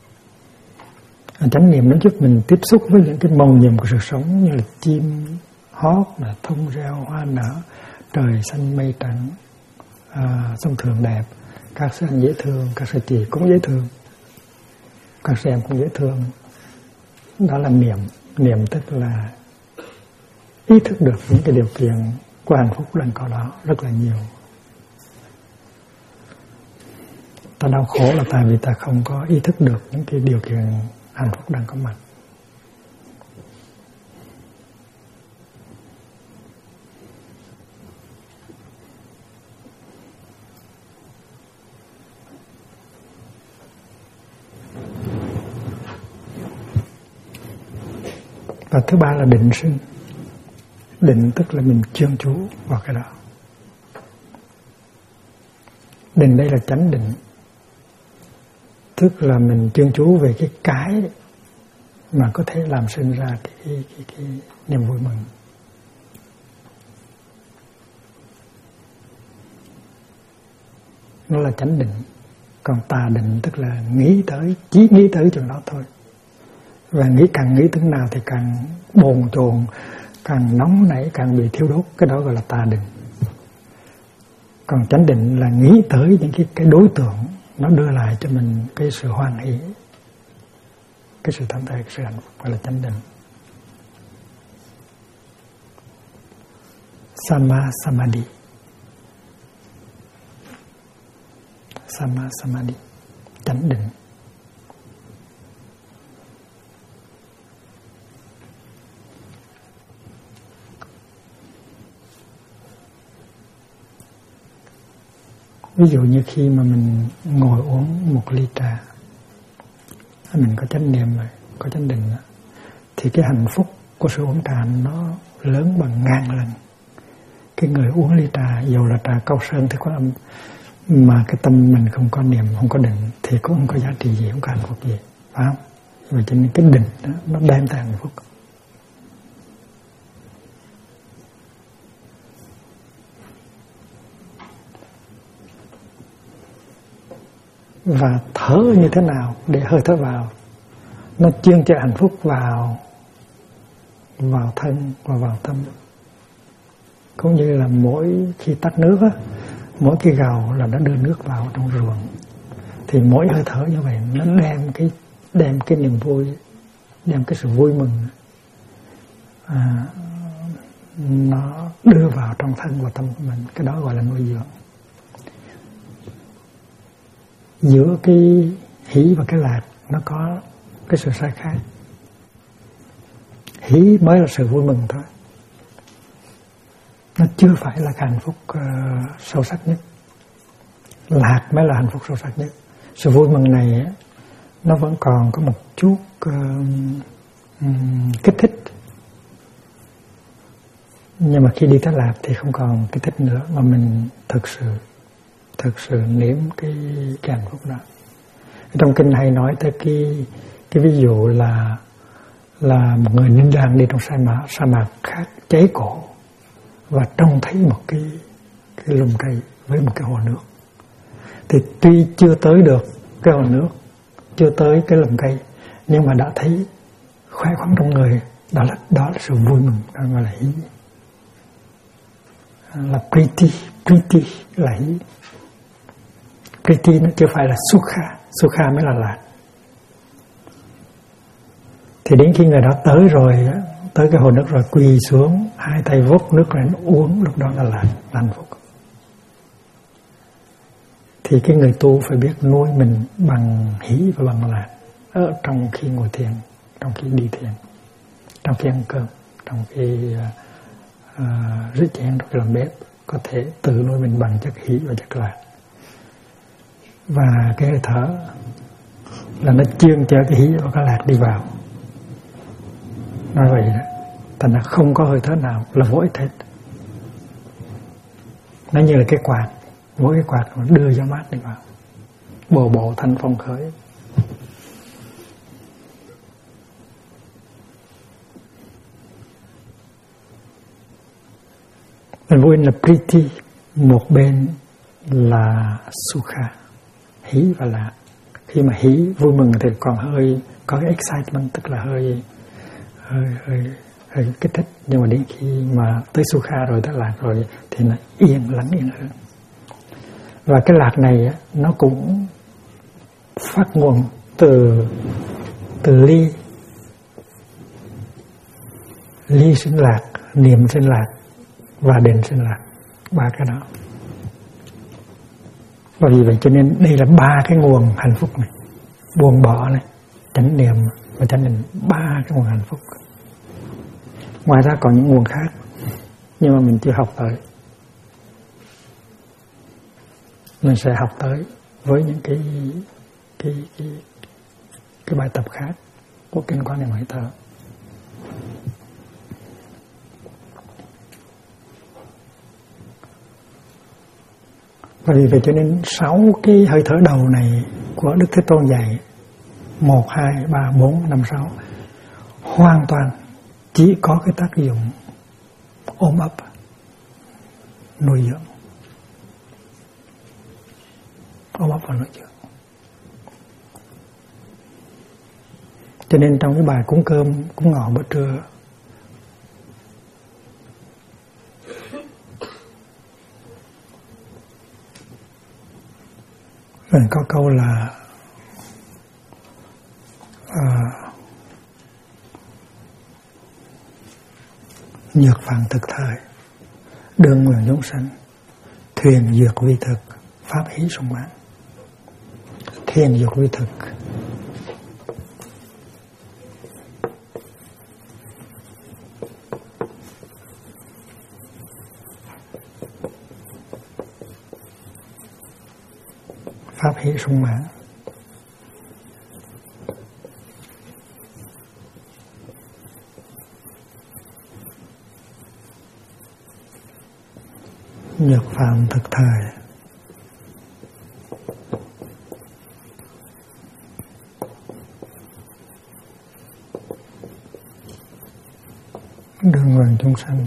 Chánh niệm nó giúp mình tiếp xúc với những cái màu nhiệm của sự sống, như là chim hót, là thông reo hoa nở, trời xanh mây trắng, sông Thường đẹp, các sư anh dễ thương, các sư chị cũng dễ thương, các sư em cũng dễ thương. Đó là niệm tức là ý thức được những cái điều kiện của hạnh phúc đang có đó rất là nhiều. Ta đau khổ là tại vì ta không có ý thức được những cái điều kiện hạnh phúc đang có mặt. Và thứ ba là định sinh. Định tức là mình chuyên chú vào cái đó. Định đây là chánh định, tức là mình chuyên chú về cái mà có thể làm sinh ra cái niềm vui mừng. Nó là chánh định. Còn tà định tức là chỉ nghĩ tới chừng đó thôi. Và càng nghĩ tới nào thì càng bồn chồn, càng nóng nảy, càng bị thiêu đốt. Cái đó gọi là tà định. Còn chánh định là nghĩ tới những cái đối tượng nó đưa lại cho mình cái sự hoan hỷ, cái sự thảnh thơi, cái sự hạnh phúc, gọi là chánh định. Samadhi. Samadhi, chánh định. Ví dụ như khi mà mình ngồi uống một ly trà, mình có chánh niệm rồi, có chánh định rồi, thì cái hạnh phúc của sự uống trà nó lớn bằng ngàn lần. Cái người uống ly trà, dù là trà Cao Sơn Thế Quán Âm, mà cái tâm mình không có niệm, không có định, thì cũng không có giá trị gì, không có hạnh phúc gì, phải không? Vậy cho nên cái định đó, nó đem tới hạnh phúc. và thở như thế nào để hơi thở vào nó chuyên cho hạnh phúc vào thân và vào tâm. Cũng như là mỗi khi tắt nước á, mỗi cái gào là nó đưa nước vào trong ruộng, thì mỗi hơi thở như vậy nó đem cái niềm vui, đem cái sự vui mừng nó đưa vào trong thân và tâm của mình. Cái đó gọi là nuôi dưỡng. Giữa cái hỷ và cái lạc nó có cái sự sai khác. Hỷ mới là sự vui mừng thôi, nó chưa phải là cái hạnh phúc sâu sắc nhất. Lạc mới là hạnh phúc sâu sắc nhất. Sự vui mừng này nó vẫn còn có một chút kích thích, nhưng mà khi đi tới lạc thì không còn kích thích nữa, mà mình thực sự nếm cái hạnh phúc đó. Trong kinh hay nói tới cái ví dụ là một người ninh đàn đi trong sa mạc khác cháy cổ và trông thấy một cái lùm cây với một cái hồ nước. Thì tuy chưa tới được cái hồ nước, chưa tới cái lùm cây, nhưng mà đã thấy khoái khoắn trong người. Đó là sự vui mừng, đó gọi là hỷ, là priti là hỷ. Priti nó chưa phải là sukha mới là lạc. Thì đến khi người đó tới rồi, tới cái hồ nước rồi, quỳ xuống, hai tay vốc nước lên uống, lúc đó là lạc, là hạnh phúc. Thì cái người tu phải biết nuôi mình bằng hỷ và bằng lạc ở trong khi ngồi thiền, trong khi đi thiền, trong khi ăn cơm, trong khi rửa chén, trong khi làm bếp, có thể tự nuôi mình bằng chất hỷ và chất lạc. Và cái hơi thở là nó chuyên cho cái hỷ và cái lạc đi vào. Nói vậy đó, thành ra không có hơi thở nào là vô ích hết. Nó như là cái quạt, mỗi cái quạt nó đưa gió mát đi vào, bộ thanh phong khởi. Mình vui là priti, một bên là sukha, hỷ và lạc. Khi mà hỷ vui mừng thì còn hơi có cái excitement, tức là hơi kích thích, nhưng mà đến khi mà tới sukha rồi, tới lạc rồi thì nó lắng yên hơn. Và cái lạc này nó cũng phát nguồn từ ly sinh lạc, niệm sinh lạc và định sinh lạc, ba cái đó. Và vì vậy cho nên đây là ba cái nguồn hạnh phúc này: buông bỏ này, chánh niệm và chánh định, ba cái nguồn hạnh phúc. Ngoài ra còn những nguồn khác, nhưng mà mình chưa học tới. Mình sẽ học tới với những cái bài tập khác của kinh Quán Niệm Hơi Thở. Và vì vậy cho nên 6 cái hơi thở đầu này của Đức Thế Tôn dạy, 1, 2, 3, 4, 5, 6 hoàn toàn chỉ có cái tác dụng ôm ấp, nuôi dưỡng, ôm ấp và nuôi dưỡng. Cho nên trong cái bài cúng cơm, cúng ngọ bữa trưa, mình có câu là nhược phạn thực thời, đương nguyện chúng sanh, thuyền dược vi thực, pháp hí sung mãn. Thuyền dược vi thực, pháp hỷ sung mãn. Nhược phàm thực thời, đương nguyện chúng sanh.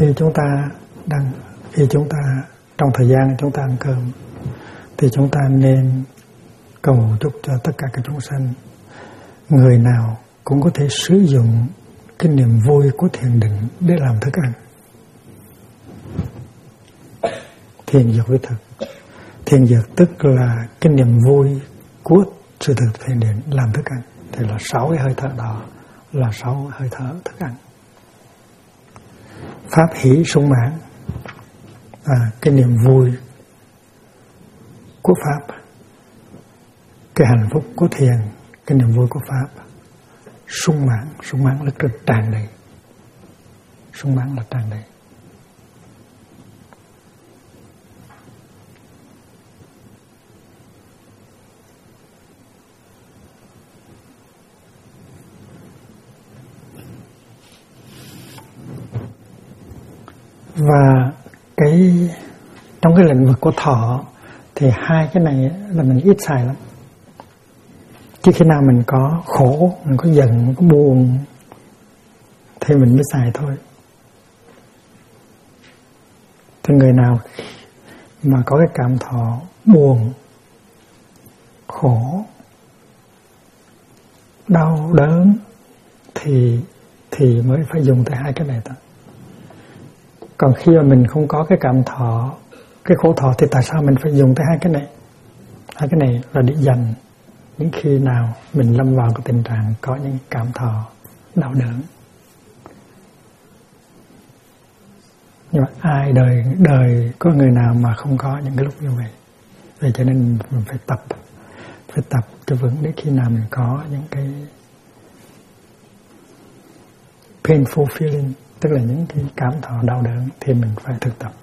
khi chúng ta trong thời gian chúng ta ăn cơm thì chúng ta nên cầu chúc cho tất cả các chúng sanh, người nào cũng có thể sử dụng cái niềm vui của thiền định để làm thức ăn. Thiền dược với thực. Thiền dược tức là cái niềm vui của sự thực thiền định làm thức ăn. Thì là 6 cái hơi thở đó là 6 hơi thở thức ăn. Pháp hỷ sung mãn, cái niềm vui của Pháp, cái hạnh phúc của thiền, cái niềm vui của Pháp. Sung mãn là rất tràn đầy. Sung mãn là tràn đầy. Và trong cái lĩnh vực của thọ thì hai cái này là mình ít xài lắm. Chứ khi nào mình có khổ, mình có giận, mình có buồn thì mình mới xài thôi. Thì người nào mà có cái cảm thọ buồn, khổ, đau đớn thì mới phải dùng tới hai cái này thôi. Còn khi mà mình không có cái cảm thọ, cái khổ thọ thì tại sao mình phải dùng tới hai cái này? Hai cái này là để dành những khi nào mình lâm vào cái tình trạng có những cảm thọ đau đớn. Nhưng mà ai đời có người nào mà không có những cái lúc như vậy. Vậy cho nên mình phải tập cho vững để khi nào mình có những cái painful feeling, tức là những cái cảm thọ đau đớn thì mình phải thực tập.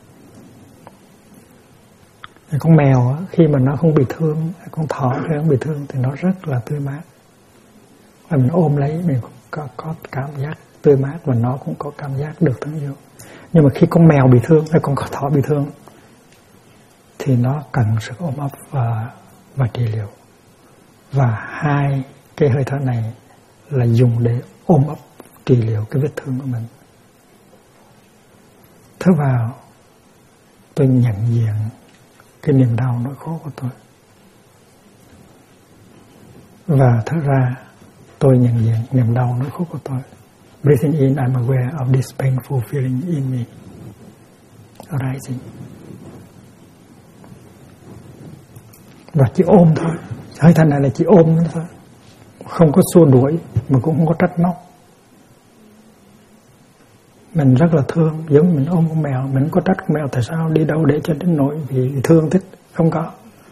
Con mèo khi mà nó không bị thương, con thỏ khi nó không bị thương thì nó rất là tươi mát. Và mình ôm lấy mình có cảm giác tươi mát và nó cũng có cảm giác được thương yêu. Nhưng mà khi con mèo bị thương hay con thỏ bị thương thì nó cần sự ôm ấp và trị liệu. Và hai cái hơi thở này là dùng để ôm ấp trị liệu cái vết thương của mình. Thở vào, tôi nhận diện cái niềm đau nỗi khổ của tôi. Và thở ra, tôi nhận diện niềm đau nỗi khổ của tôi. Breathing in, I'm aware of this painful feeling in me arising. Và chỉ ôm thôi. Hơi thở này là chỉ ôm thôi. Không có xua đuổi, mà cũng không có trách móc. Mình rất là thương, giống mình ôm con mèo, mình không có trách con mèo tại sao đi đâu để cho đến nỗi vì thương thích, không có.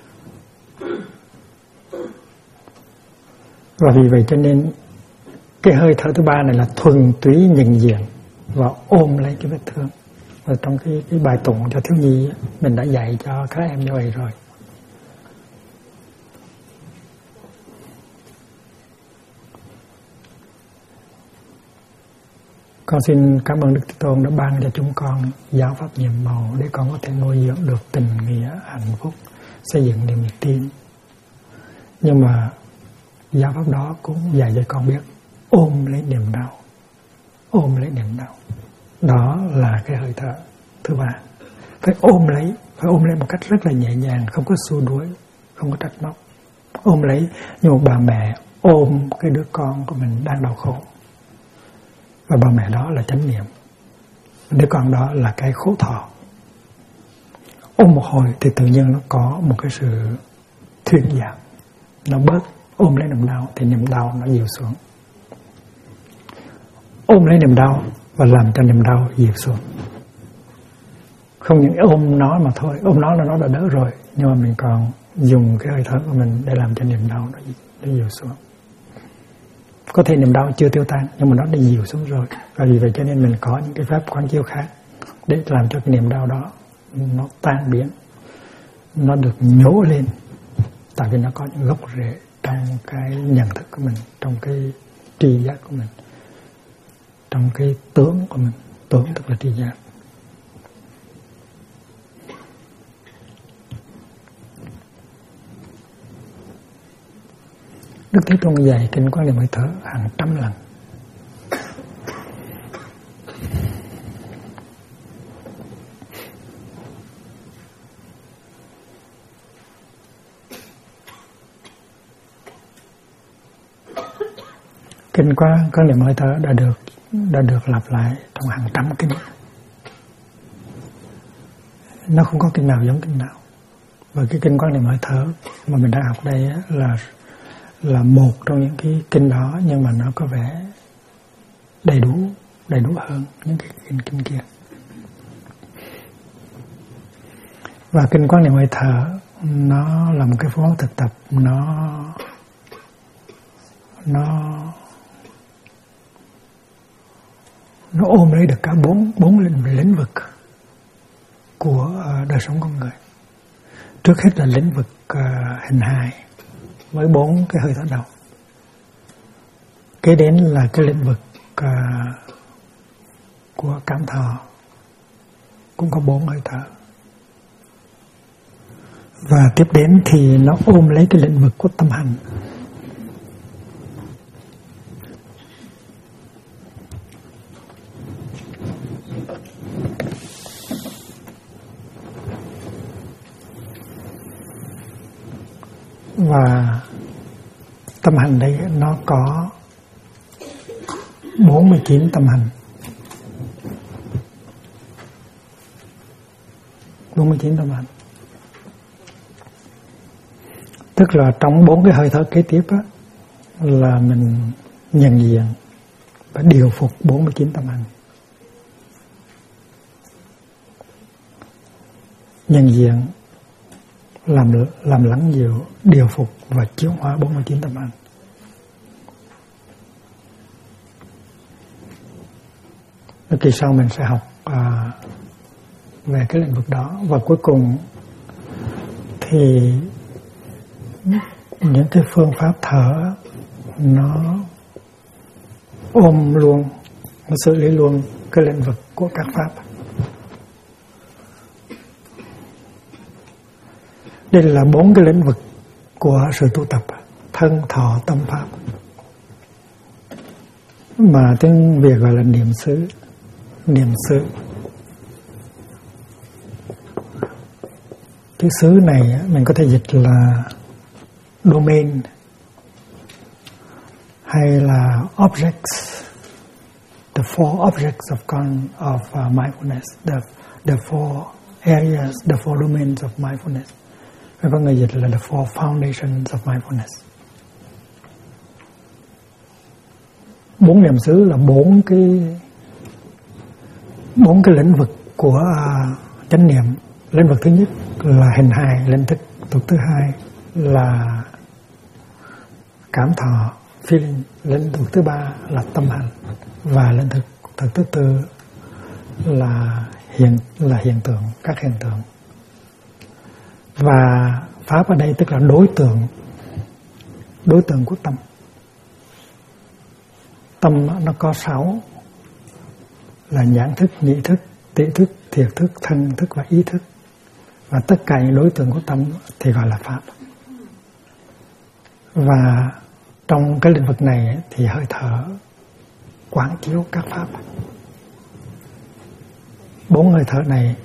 Và vì vậy cho nên cái hơi thở thứ ba này là thuần túy nhận diện và ôm lấy cái vết thương. Và trong cái bài tụng cho thiếu nhi mình đã dạy cho các em như vậy rồi. Con xin cảm ơn Đức Thế Tôn đã ban cho chúng con giáo pháp nhiệm màu để con có thể nuôi dưỡng được tình nghĩa, hạnh phúc, xây dựng niềm tin. Nhưng mà giáo pháp đó cũng dạy cho con biết ôm lấy niềm đau. Ôm lấy niềm đau. Đó là cái hơi thở thứ ba. Phải ôm lấy một cách rất là nhẹ nhàng, không có xua đuổi, không có trách móc. Ôm lấy như một bà mẹ ôm cái đứa con của mình đang đau khổ. Và bà mẹ đó là chánh niệm. Đứa con đó là cái khổ thọ. Ôm một hồi thì tự nhiên nó có một cái sự thuyên giảm. Nó bớt. Ôm lấy niềm đau thì niềm đau nó dịu xuống. Ôm lấy niềm đau và làm cho niềm đau dịu xuống. Không những ôm nó mà thôi. Ôm nó là nó đã đỡ rồi. Nhưng mà mình còn dùng cái hơi thở của mình để làm cho niềm đau nó dịu xuống. Có thể niềm đau chưa tiêu tan nhưng mà nó đã dịu xuống rồi. Và vì vậy cho nên mình có những cái pháp quán chiếu khác để làm cho cái niềm đau đó nó tan biến, nó được nhổ lên. Tại vì nó có những gốc rễ trong cái nhận thức của mình, trong cái tri giác của mình, trong cái tướng của mình. Tướng tức là tri giác. Đức Thế Tôn dạy kinh Quán Niệm hơi thở hàng trăm lần. Kinh quan niệm hơi thở đã được lặp lại trong hàng trăm kinh. Nó không có kinh nào giống kinh nào. Và cái kinh quan niệm hơi thở mà mình đang học đây là một trong những cái kinh đó, nhưng mà nó có vẻ đầy đủ hơn những cái kinh kia. Và kinh quan niệm hơi thở nó là một cái phương pháp thực tập, nó ôm lấy được cả bốn lĩnh vực của đời sống con người. Trước hết là lĩnh vực hình hài với 4 cái hơi thở đầu. Kế đến là cái lĩnh vực của cảm thọ, cũng có 4 hơi thở. Và tiếp đến thì nó ôm lấy cái lĩnh vực của tâm hành. Và tâm hành đây nó có 49 tâm hành. 49 tâm hành. Tức là trong 4 cái hơi thở kế tiếp á, là mình nhận diện và điều phục 49 tâm hành. Nhận diện, làm lắng dịu, điều phục và chuyển hóa 49 tâm hành. Kỳ sau mình sẽ học về cái lĩnh vực đó. Và cuối cùng thì những cái phương pháp thở nó ôm luôn, nó xử lý luôn cái lĩnh vực của các pháp. Đây là 4 cái lĩnh vực của sự tu tập: thân, thọ, tâm, pháp, mà tiếng Việt gọi là niệm xứ. Niệm xứ. Chữ xứ này mình có thể dịch là domain hay là objects, the four objects of mindfulness, the four areas, the four domains of mindfulness. Hay có người dịch là the four foundations of mindfulness. 4 niệm xứ là 4 cái lĩnh vực của chánh niệm. Lĩnh vực thứ nhất là hình hài, lĩnh vực thứ hai là cảm thọ, feeling, lĩnh vực thứ ba là tâm hành, và lĩnh vực thứ tư là hiện tượng, các hiện tượng. Và pháp ở đây tức là đối tượng của tâm. Tâm nó có 6 là nhãn thức, nhĩ thức, tỷ thức, thiệt thức, thân thức và ý thức. Và tất cả những đối tượng của tâm thì gọi là pháp. Và trong cái lĩnh vực này thì hơi thở quán chiếu các pháp. 4 hơi thở này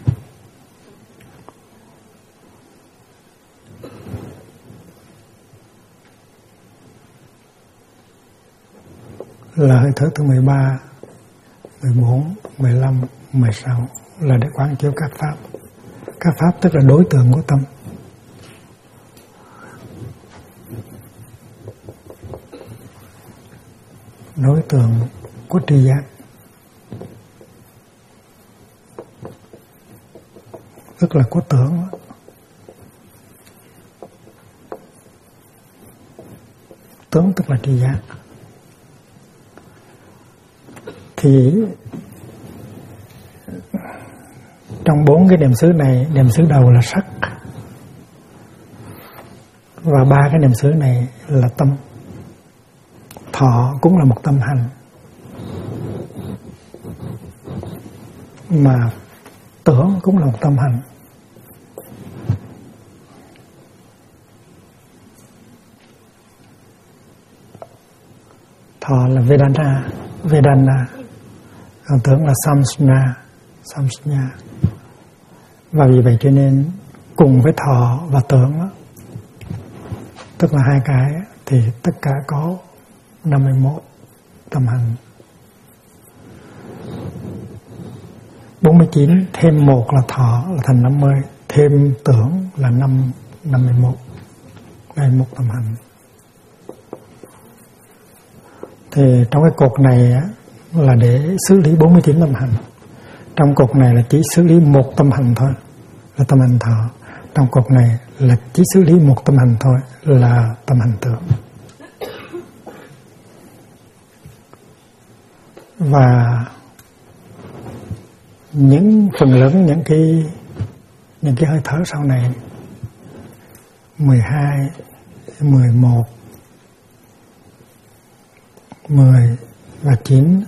là hơi thở thứ 13, 14, 15, 16 là để quán chiếu các pháp. Các pháp tức là đối tượng của tâm. Đối tượng của tri giác. Tức là của tưởng. Tưởng tức là tri giác. Thì trong 4 cái niệm xứ này, niệm xứ đầu là sắc, và 3 cái niệm xứ này là tâm. Thọ cũng là một tâm hành, mà tưởng cũng là một tâm hành. Thọ là Vedana, còn tưởng là Samsna. Và vì vậy cho nên cùng với thọ và tưởng, tức là 2 cái, thì tất cả có 51 tâm hành. 49 thêm 1 là thọ là thành 50, thêm tưởng là 51. 51 tâm hành. Thì trong cái cột này á, là để xử lý 49 tâm hành. Trong cột này là chỉ xử lý 1 tâm hành thôi, là tâm hành thọ. Trong cột này là chỉ xử lý 1 tâm hành thôi, là tâm hành tưởng. Và những phần lớn những cái hơi thở sau này 12, 11, 10 và 9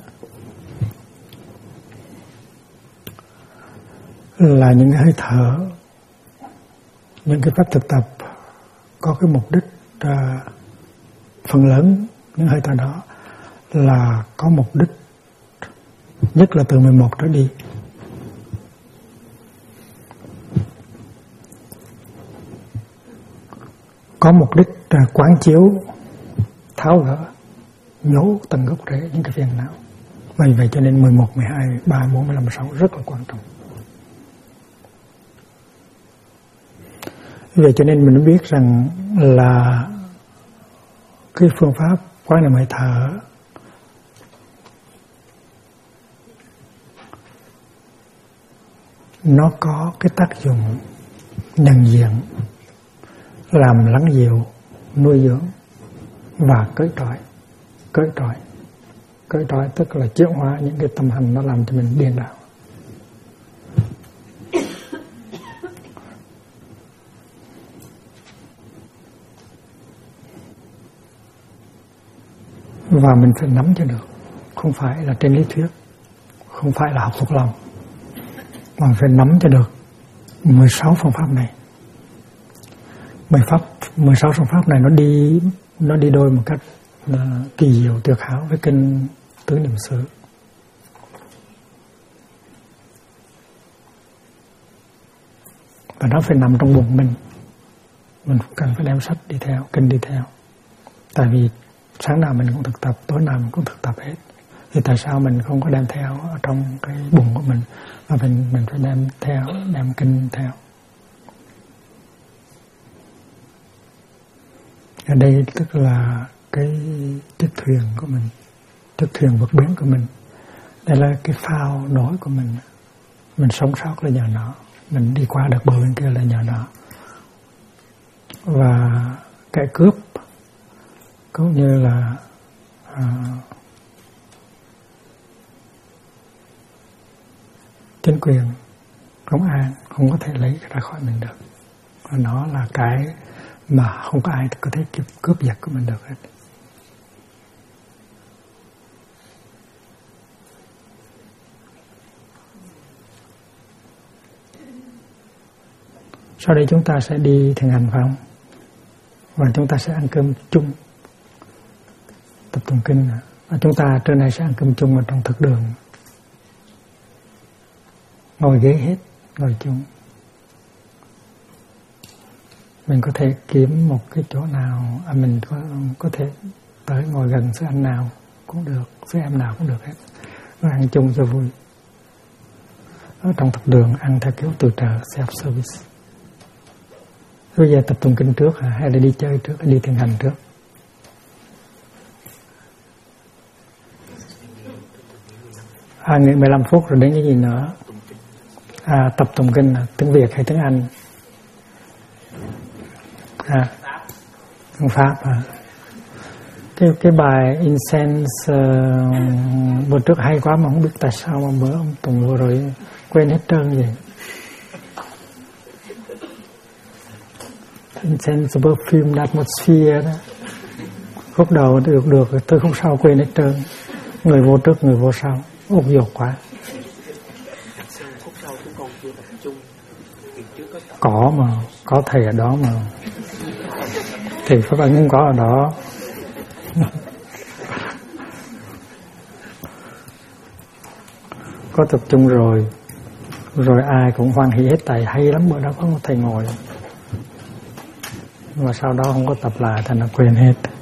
là những hơi thở, những cái pháp thực tập có cái mục đích, phần lớn những hơi thở đó là có mục đích nhất là từ 11 trở đi. Có mục đích quán chiếu, tháo gỡ, nhổ tận gốc rễ những cái phiền não. Vì vậy cho nên 11, 12, 3, 4, 15, 16 rất là quan trọng. Vì vậy cho nên mình biết rằng là cái phương pháp quán niệm hơi thở nó có cái tác dụng nhận diện, làm lắng dịu, nuôi dưỡng và cởi trói. Cởi trói tức là chuyển hóa những cái tâm hành nó làm cho mình điên đảo. Và mình phải nắm cho được, không phải là trên lý thuyết, không phải là học thuộc lòng, mà phải nắm cho được 16 phương pháp này. 16 phương pháp này nó đi đôi một cách kỳ diệu tuyệt hảo với kinh Tứ Niệm xứ. Và nó phải nằm trong bụng mình cần phải đem sách đi theo, kinh đi theo. Tại vì sáng nào mình cũng thực tập, tối nào mình cũng thực tập hết. Thì tại sao mình không có đem theo ở trong cái bụng của mình, mà mình phải đem theo, đem kinh theo. Ở đây tức là cái chiếc thuyền của mình, chiếc thuyền vượt biển của mình. Đây là cái phao nổi của mình. Mình sống sót là nhờ nó, mình đi qua được bờ bên kia là nhờ nó. Và kẻ cướp cũng như là chính quyền, công an không có thể lấy ra khỏi mình được. Và nó là cái mà không có ai có thể cướp giật của mình được hết. Sau đây chúng ta sẽ đi thiền hành phải không? Và chúng ta sẽ ăn cơm chung, tập tụng kinh. Và chúng ta trưa nay sẽ ăn cơm chung ở trong thực đường. Ngồi ghế hết, ngồi chung. Mình có thể kiếm một cái chỗ nào, mình có thể tới ngồi gần sư anh nào cũng được, sư em nào cũng được hết. Nó ăn chung cho vui. Ở trong thực đường ăn theo kiểu từ trợ, self-service. Bây giờ tập tụng kinh trước hay là đi chơi trước, hay đi thiền hành trước? Nghỉ 15 phút rồi đến cái gì nữa? Tập tụng kinh tiếng Việt hay tiếng Anh? Tiếng Pháp à? Cái bài Incense bữa trước hay quá mà không biết tại sao mà bữa ông tụng vừa rồi quên hết trơn vậy. Incense perfume atmosphere đó. Khúc đầu được tôi không sao quên hết trơn. Người vô trước người vô sau. Ốc dột quá. Có mà, có thầy ở đó mà. Thì các bạn cũng có ở đó. Có tập trung rồi ai cũng hoan hỉ hết, tại hay lắm, bữa đó có một thầy ngồi mà sau đó không có tập lại thành nó quên hết.